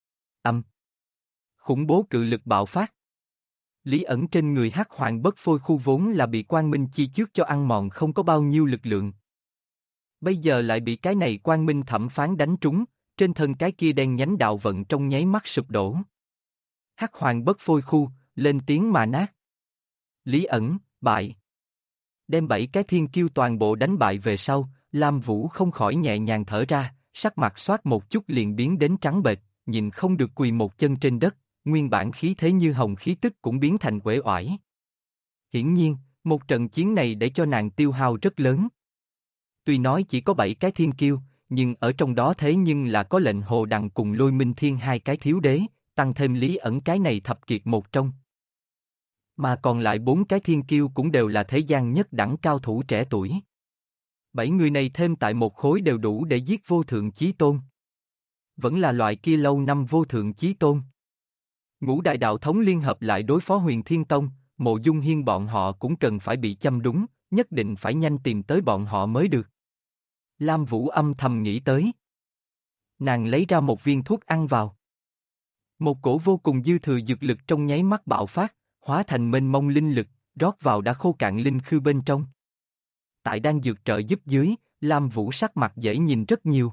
S1: Khủng bố cự lực bạo phát. Lý Ẩn trên người hắc hoàng bất phôi khu vốn là bị Quang Minh chi trước cho ăn mòn không có bao nhiêu lực lượng. Bây giờ lại bị cái này Quang Minh thẩm phán đánh trúng, trên thân cái kia đen nhánh đạo vận trong nháy mắt sụp đổ. Hắc hoàng bất phôi khu, lên tiếng mà nát. Lý Ẩn, bại. Đem 7 cái thiên kiêu toàn bộ đánh bại về sau, Lam Vũ không khỏi nhẹ nhàng thở ra, sắc mặt xoát một chút liền biến đến trắng bệch, nhìn không được quỳ một chân trên đất, nguyên bản khí thế như hồng khí tức cũng biến thành uể oải. Hiển nhiên, một trận chiến này để cho nàng tiêu hao rất lớn. Tuy nói chỉ có 7 cái thiên kiêu, nhưng ở trong đó thế nhưng là có lệnh hồ đằng cùng lôi minh thiên hai cái thiếu đế, tăng thêm Lý Ẩn cái này thập kiệt một trong. Mà còn lại 4 cái thiên kiêu cũng đều là thế gian nhất đẳng cao thủ trẻ tuổi. 7 người này thêm tại một khối đều đủ để giết vô thượng chí tôn. Vẫn là loại kia lâu năm vô thượng chí tôn. Ngũ đại đạo thống liên hợp lại đối phó Huyền Thiên Tông, Mộ Dung Hiên bọn họ cũng cần phải bị châm đúng, nhất định phải nhanh tìm tới bọn họ mới được. Lam Vũ âm thầm nghĩ tới. Nàng lấy ra một viên thuốc ăn vào. Một cổ vô cùng dư thừa dược lực trong nháy mắt bạo phát, hóa thành mênh mông linh lực, rót vào đã khô cạn linh khư bên trong. Tại đang dược trợ giúp dưới, Lam Vũ sắc mặt dễ nhìn rất nhiều.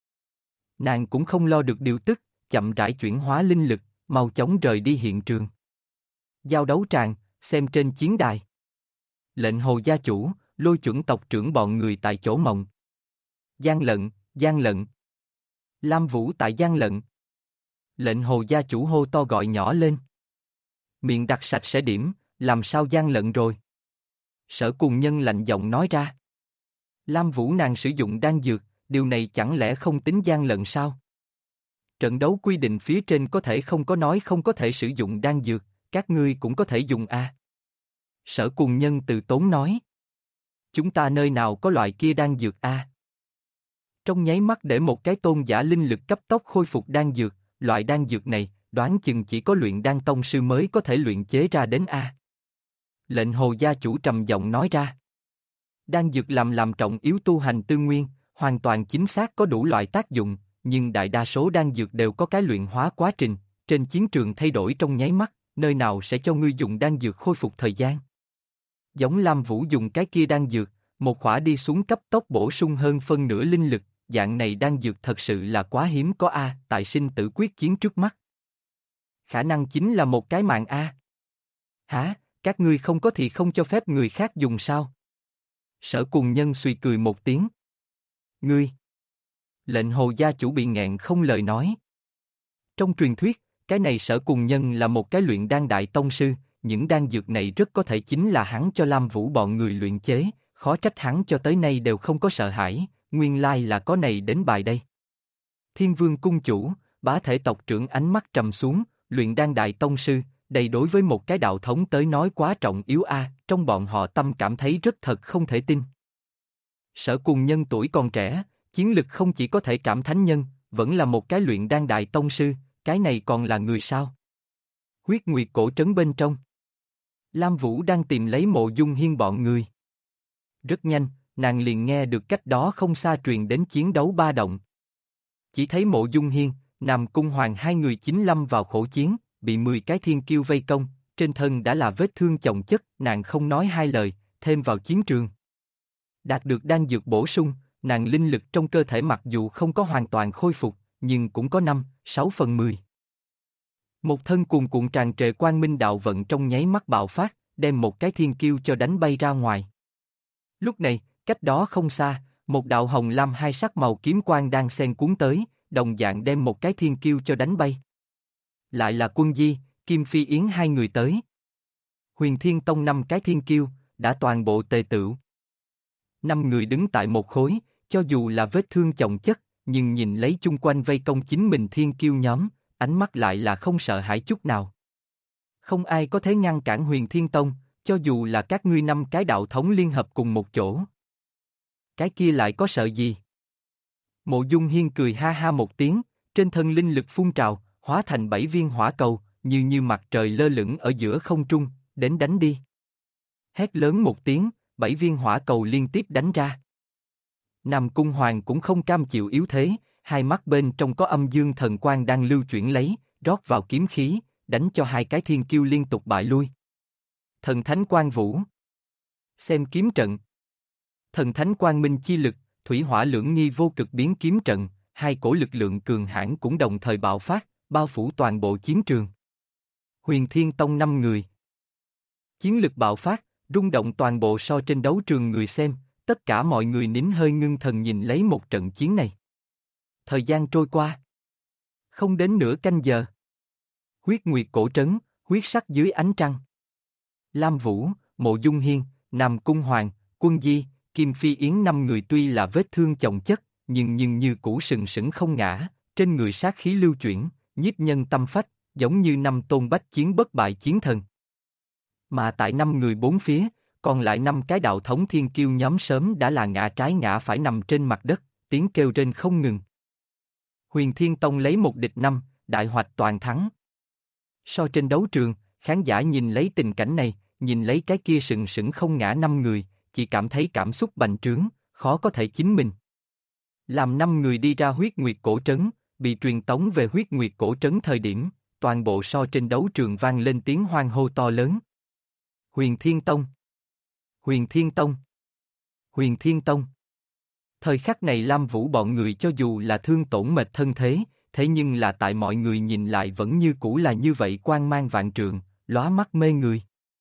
S1: Nàng cũng không lo được điều tức, chậm rãi chuyển hóa linh lực, mau chóng rời đi hiện trường. Giao đấu tràng, xem trên chiến đài. Lệnh hồ gia chủ, lôi chuẩn tộc trưởng bọn người tại chỗ mộng. Gian lận, gian lận. Lam Vũ tại gian lận. Lệnh hồ gia chủ hô to gọi nhỏ lên. Miệng đặt sạch sẽ điểm, làm sao gian lận rồi? Sở Cùng Nhân lạnh giọng nói ra. Lam Vũ nàng sử dụng đan dược, điều này chẳng lẽ không tính gian lận sao? Trận đấu quy định phía trên có thể không có nói không có thể sử dụng đan dược, các ngươi cũng có thể dùng a. Sở Cùng Nhân từ tốn nói. Chúng ta nơi nào có loại kia đan dược a? Trong nháy mắt để một cái tôn giả linh lực cấp tốc khôi phục đan dược, loại đan dược này, đoán chừng chỉ có luyện đan tông sư mới có thể luyện chế ra đến a. Lệnh hồ gia chủ trầm giọng nói ra. Đan dược làm trọng yếu tu hành tư nguyên, hoàn toàn chính xác có đủ loại tác dụng, nhưng đại đa số đan dược đều có cái luyện hóa quá trình, trên chiến trường thay đổi trong nháy mắt, nơi nào sẽ cho ngươi dùng đan dược khôi phục thời gian. Giống Lam Vũ dùng cái kia đan dược, một khỏa đi xuống cấp tốc bổ sung hơn phân nửa linh lực, dạng này đan dược thật sự là quá hiếm có a, tại sinh tử quyết chiến trước mắt. Khả năng chính là một cái mạng a. Hả, các ngươi không có thì không cho phép người khác dùng sao? Sở Cùng Nhân suy cười một tiếng. Ngươi. Lệnh hồ gia chủ bị nghẹn không lời nói. Trong truyền thuyết, Cái này Sở Cùng Nhân là một cái luyện đan đại tông sư, những đan dược này rất có thể chính là hắn cho Lam Vũ bọn người luyện chế, khó trách hắn cho tới nay đều không có sợ hãi, nguyên lai là có này đến bài đây. Thiên Vương cung chủ, bá thể tộc trưởng ánh mắt trầm xuống, luyện đan đại tông sư, đây đối với một cái đạo thống tới nói quá trọng yếu trong bọn họ tâm cảm thấy rất thật không thể tin. Sở Cùng Nhân tuổi còn trẻ, chiến lực không chỉ có thể cảm thánh nhân, vẫn là một cái luyện đan đại tông sư, cái này còn là người sao? Huyết Nguyệt cổ trấn bên trong. Lam Vũ đang tìm lấy Mộ Dung Hiên bọn người. Rất nhanh, nàng liền nghe được cách đó không xa truyền đến chiến đấu ba động. Chỉ thấy Mộ Dung Hiên, Nam Cung Hoàng hai người chính lâm vào khổ chiến, bị 10 cái thiên kiêu vây công, trên thân đã là vết thương chồng chất, nàng không nói hai lời, thêm vào chiến trường. Đạt được đan dược bổ sung, nàng linh lực trong cơ thể mặc dù không có hoàn toàn khôi phục, nhưng cũng có 5-6/10. Một thân cuồn cuộn tràn trề quang minh đạo vận trong nháy mắt bạo phát, đem một cái thiên kiêu cho đánh bay ra ngoài. Lúc này, cách đó không xa, một đạo hồng lam hai sắc màu kiếm quang đang xen cuốn tới, đồng dạng đem một cái thiên kiêu cho đánh bay. Lại là Quân Di, Kim Phi Yến hai người tới. Huyền Thiên Tông 5 cái thiên kiêu, đã toàn bộ tề tựu. 5 người đứng tại một khối, cho dù là vết thương chồng chất, nhưng nhìn lấy chung quanh vây công chính mình thiên kiêu nhóm, ánh mắt lại là không sợ hãi chút nào. Không ai có thể ngăn cản Huyền Thiên Tông, cho dù là các ngươi 5 cái đạo thống liên hợp cùng một chỗ. Cái kia lại có sợ gì? Mộ Dung Hiên cười ha ha một tiếng, trên thân linh lực phun trào, hóa thành 7 viên hỏa cầu, như mặt trời lơ lửng ở giữa không trung, đến đánh đi. Hét lớn một tiếng, 7 viên hỏa cầu liên tiếp đánh ra. Nam Cung Hoàng cũng không cam chịu yếu thế, hai mắt bên trong có âm dương thần quang đang lưu chuyển lấy, rót vào kiếm khí, đánh cho hai cái thiên kiêu liên tục bại lui. Thần Thánh Quang Vũ. Xem kiếm trận. Thần Thánh Quang Minh chi lực, thủy hỏa lưỡng nghi vô cực biến kiếm trận, hai cổ lực lượng cường hãn cũng đồng thời bạo phát, bao phủ toàn bộ chiến trường. Huyền Thiên Tông 5 người. Chiến lực bạo phát, rung động toàn bộ so trên đấu trường người xem, tất cả mọi người nín hơi ngưng thần nhìn lấy một trận chiến này. Thời gian trôi qua. Không đến nửa canh giờ. Huyết Nguyệt cổ trấn, huyết sắc dưới ánh trăng. Lam Vũ, Mộ Dung Hiên, Nam Cung Hoàng, Quân Di, Kim Phi Yến 5 người tuy là vết thương chồng chất, nhưng như cũ sừng sững không ngã, trên người sát khí lưu chuyển, nhiếp nhân tâm phách, giống như 5 tôn bách chiến bất bại chiến thần. Mà tại 5 người bốn phía, còn lại 5 cái đạo thống thiên kiêu nhóm sớm đã là ngã trái ngã phải nằm trên mặt đất, tiếng kêu rên không ngừng. Huyền Thiên Tông lấy 1 địch 5, đại hoạch toàn thắng. So trên đấu trường, khán giả nhìn lấy tình cảnh này, nhìn lấy cái kia sừng sững không ngã 5 người, chỉ cảm thấy cảm xúc bành trướng, khó có thể chính mình. Làm 5 người đi ra huyết nguyệt cổ trấn, bị truyền tống về huyết nguyệt cổ trấn thời điểm, toàn bộ so trên đấu trường vang lên tiếng hoan hô to lớn. Huyền Thiên Tông! Huyền Thiên Tông! Huyền Thiên Tông! Thời khắc này Lam Vũ bọn người cho dù là thương tổn mệt thân thế, thế nhưng là tại mọi người nhìn lại vẫn như cũ là như vậy quang mang vạn trượng, lóa mắt mê người.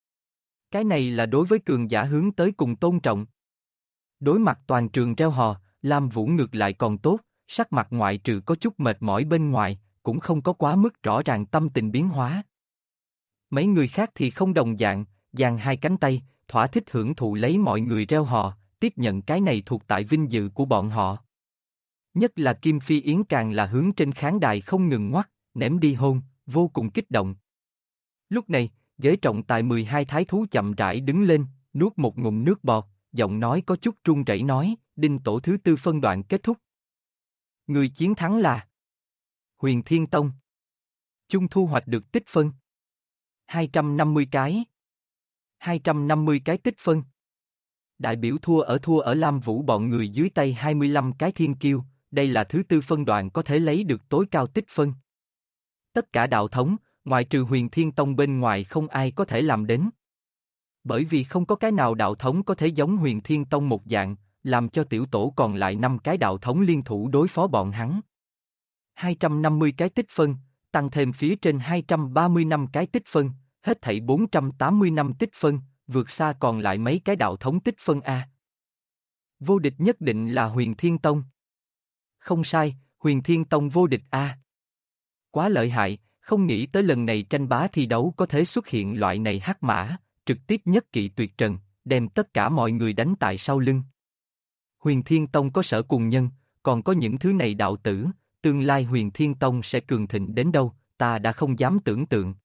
S1: Cái này là đối với cường giả hướng tới cùng tôn trọng. Đối mặt toàn trường reo hò, Lam Vũ ngược lại còn tốt, sắc mặt ngoại trừ có chút mệt mỏi bên ngoài, cũng không có quá mức rõ ràng tâm tình biến hóa. Mấy người khác thì không đồng dạng, dang hai cánh tay, thỏa thích hưởng thụ lấy mọi người reo hò, tiếp nhận cái này thuộc tại vinh dự của bọn họ. Nhất là Kim Phi Yến càng là hướng trên khán đài không ngừng ngoắt, ném đi hôn, vô cùng kích động. Lúc này, ghế trọng tài 12 thái thú chậm rãi đứng lên, nuốt một ngụm nước bọt, giọng nói có chút run rẩy nói, đinh tổ thứ 4 phân đoạn kết thúc. Người chiến thắng là Huyền Thiên Tông. Chung thu hoạch được tích phân 250 cái. 250 cái tích phân. Đại biểu thua ở Lam Vũ bọn người dưới tay 25 cái thiên kiêu, đây là thứ 4 phân đoạn có thể lấy được tối cao tích phân. Tất cả đạo thống, ngoại trừ Huyền Thiên Tông bên ngoài không ai có thể làm đến. Bởi vì không có cái nào đạo thống có thể giống Huyền Thiên Tông một dạng, làm cho tiểu tổ còn lại 5 cái đạo thống liên thủ đối phó bọn hắn. 250 cái tích phân, tăng thêm phía trên 230 năm cái tích phân, hết thảy 480 năm tích phân, vượt xa còn lại mấy cái đạo thống tích phân A. Vô địch nhất định là Huyền Thiên Tông. Không sai, Huyền Thiên Tông vô địch A. Quá lợi hại, Không nghĩ tới lần này tranh bá thi đấu có thể xuất hiện loại này hắc mã, trực tiếp nhất kỵ tuyệt trần, đem tất cả mọi người đánh tại sau lưng. Huyền Thiên Tông có Sở Cùng Nhân, còn có những thứ này đạo tử, tương lai Huyền Thiên Tông sẽ cường thịnh đến đâu, ta đã không dám tưởng tượng,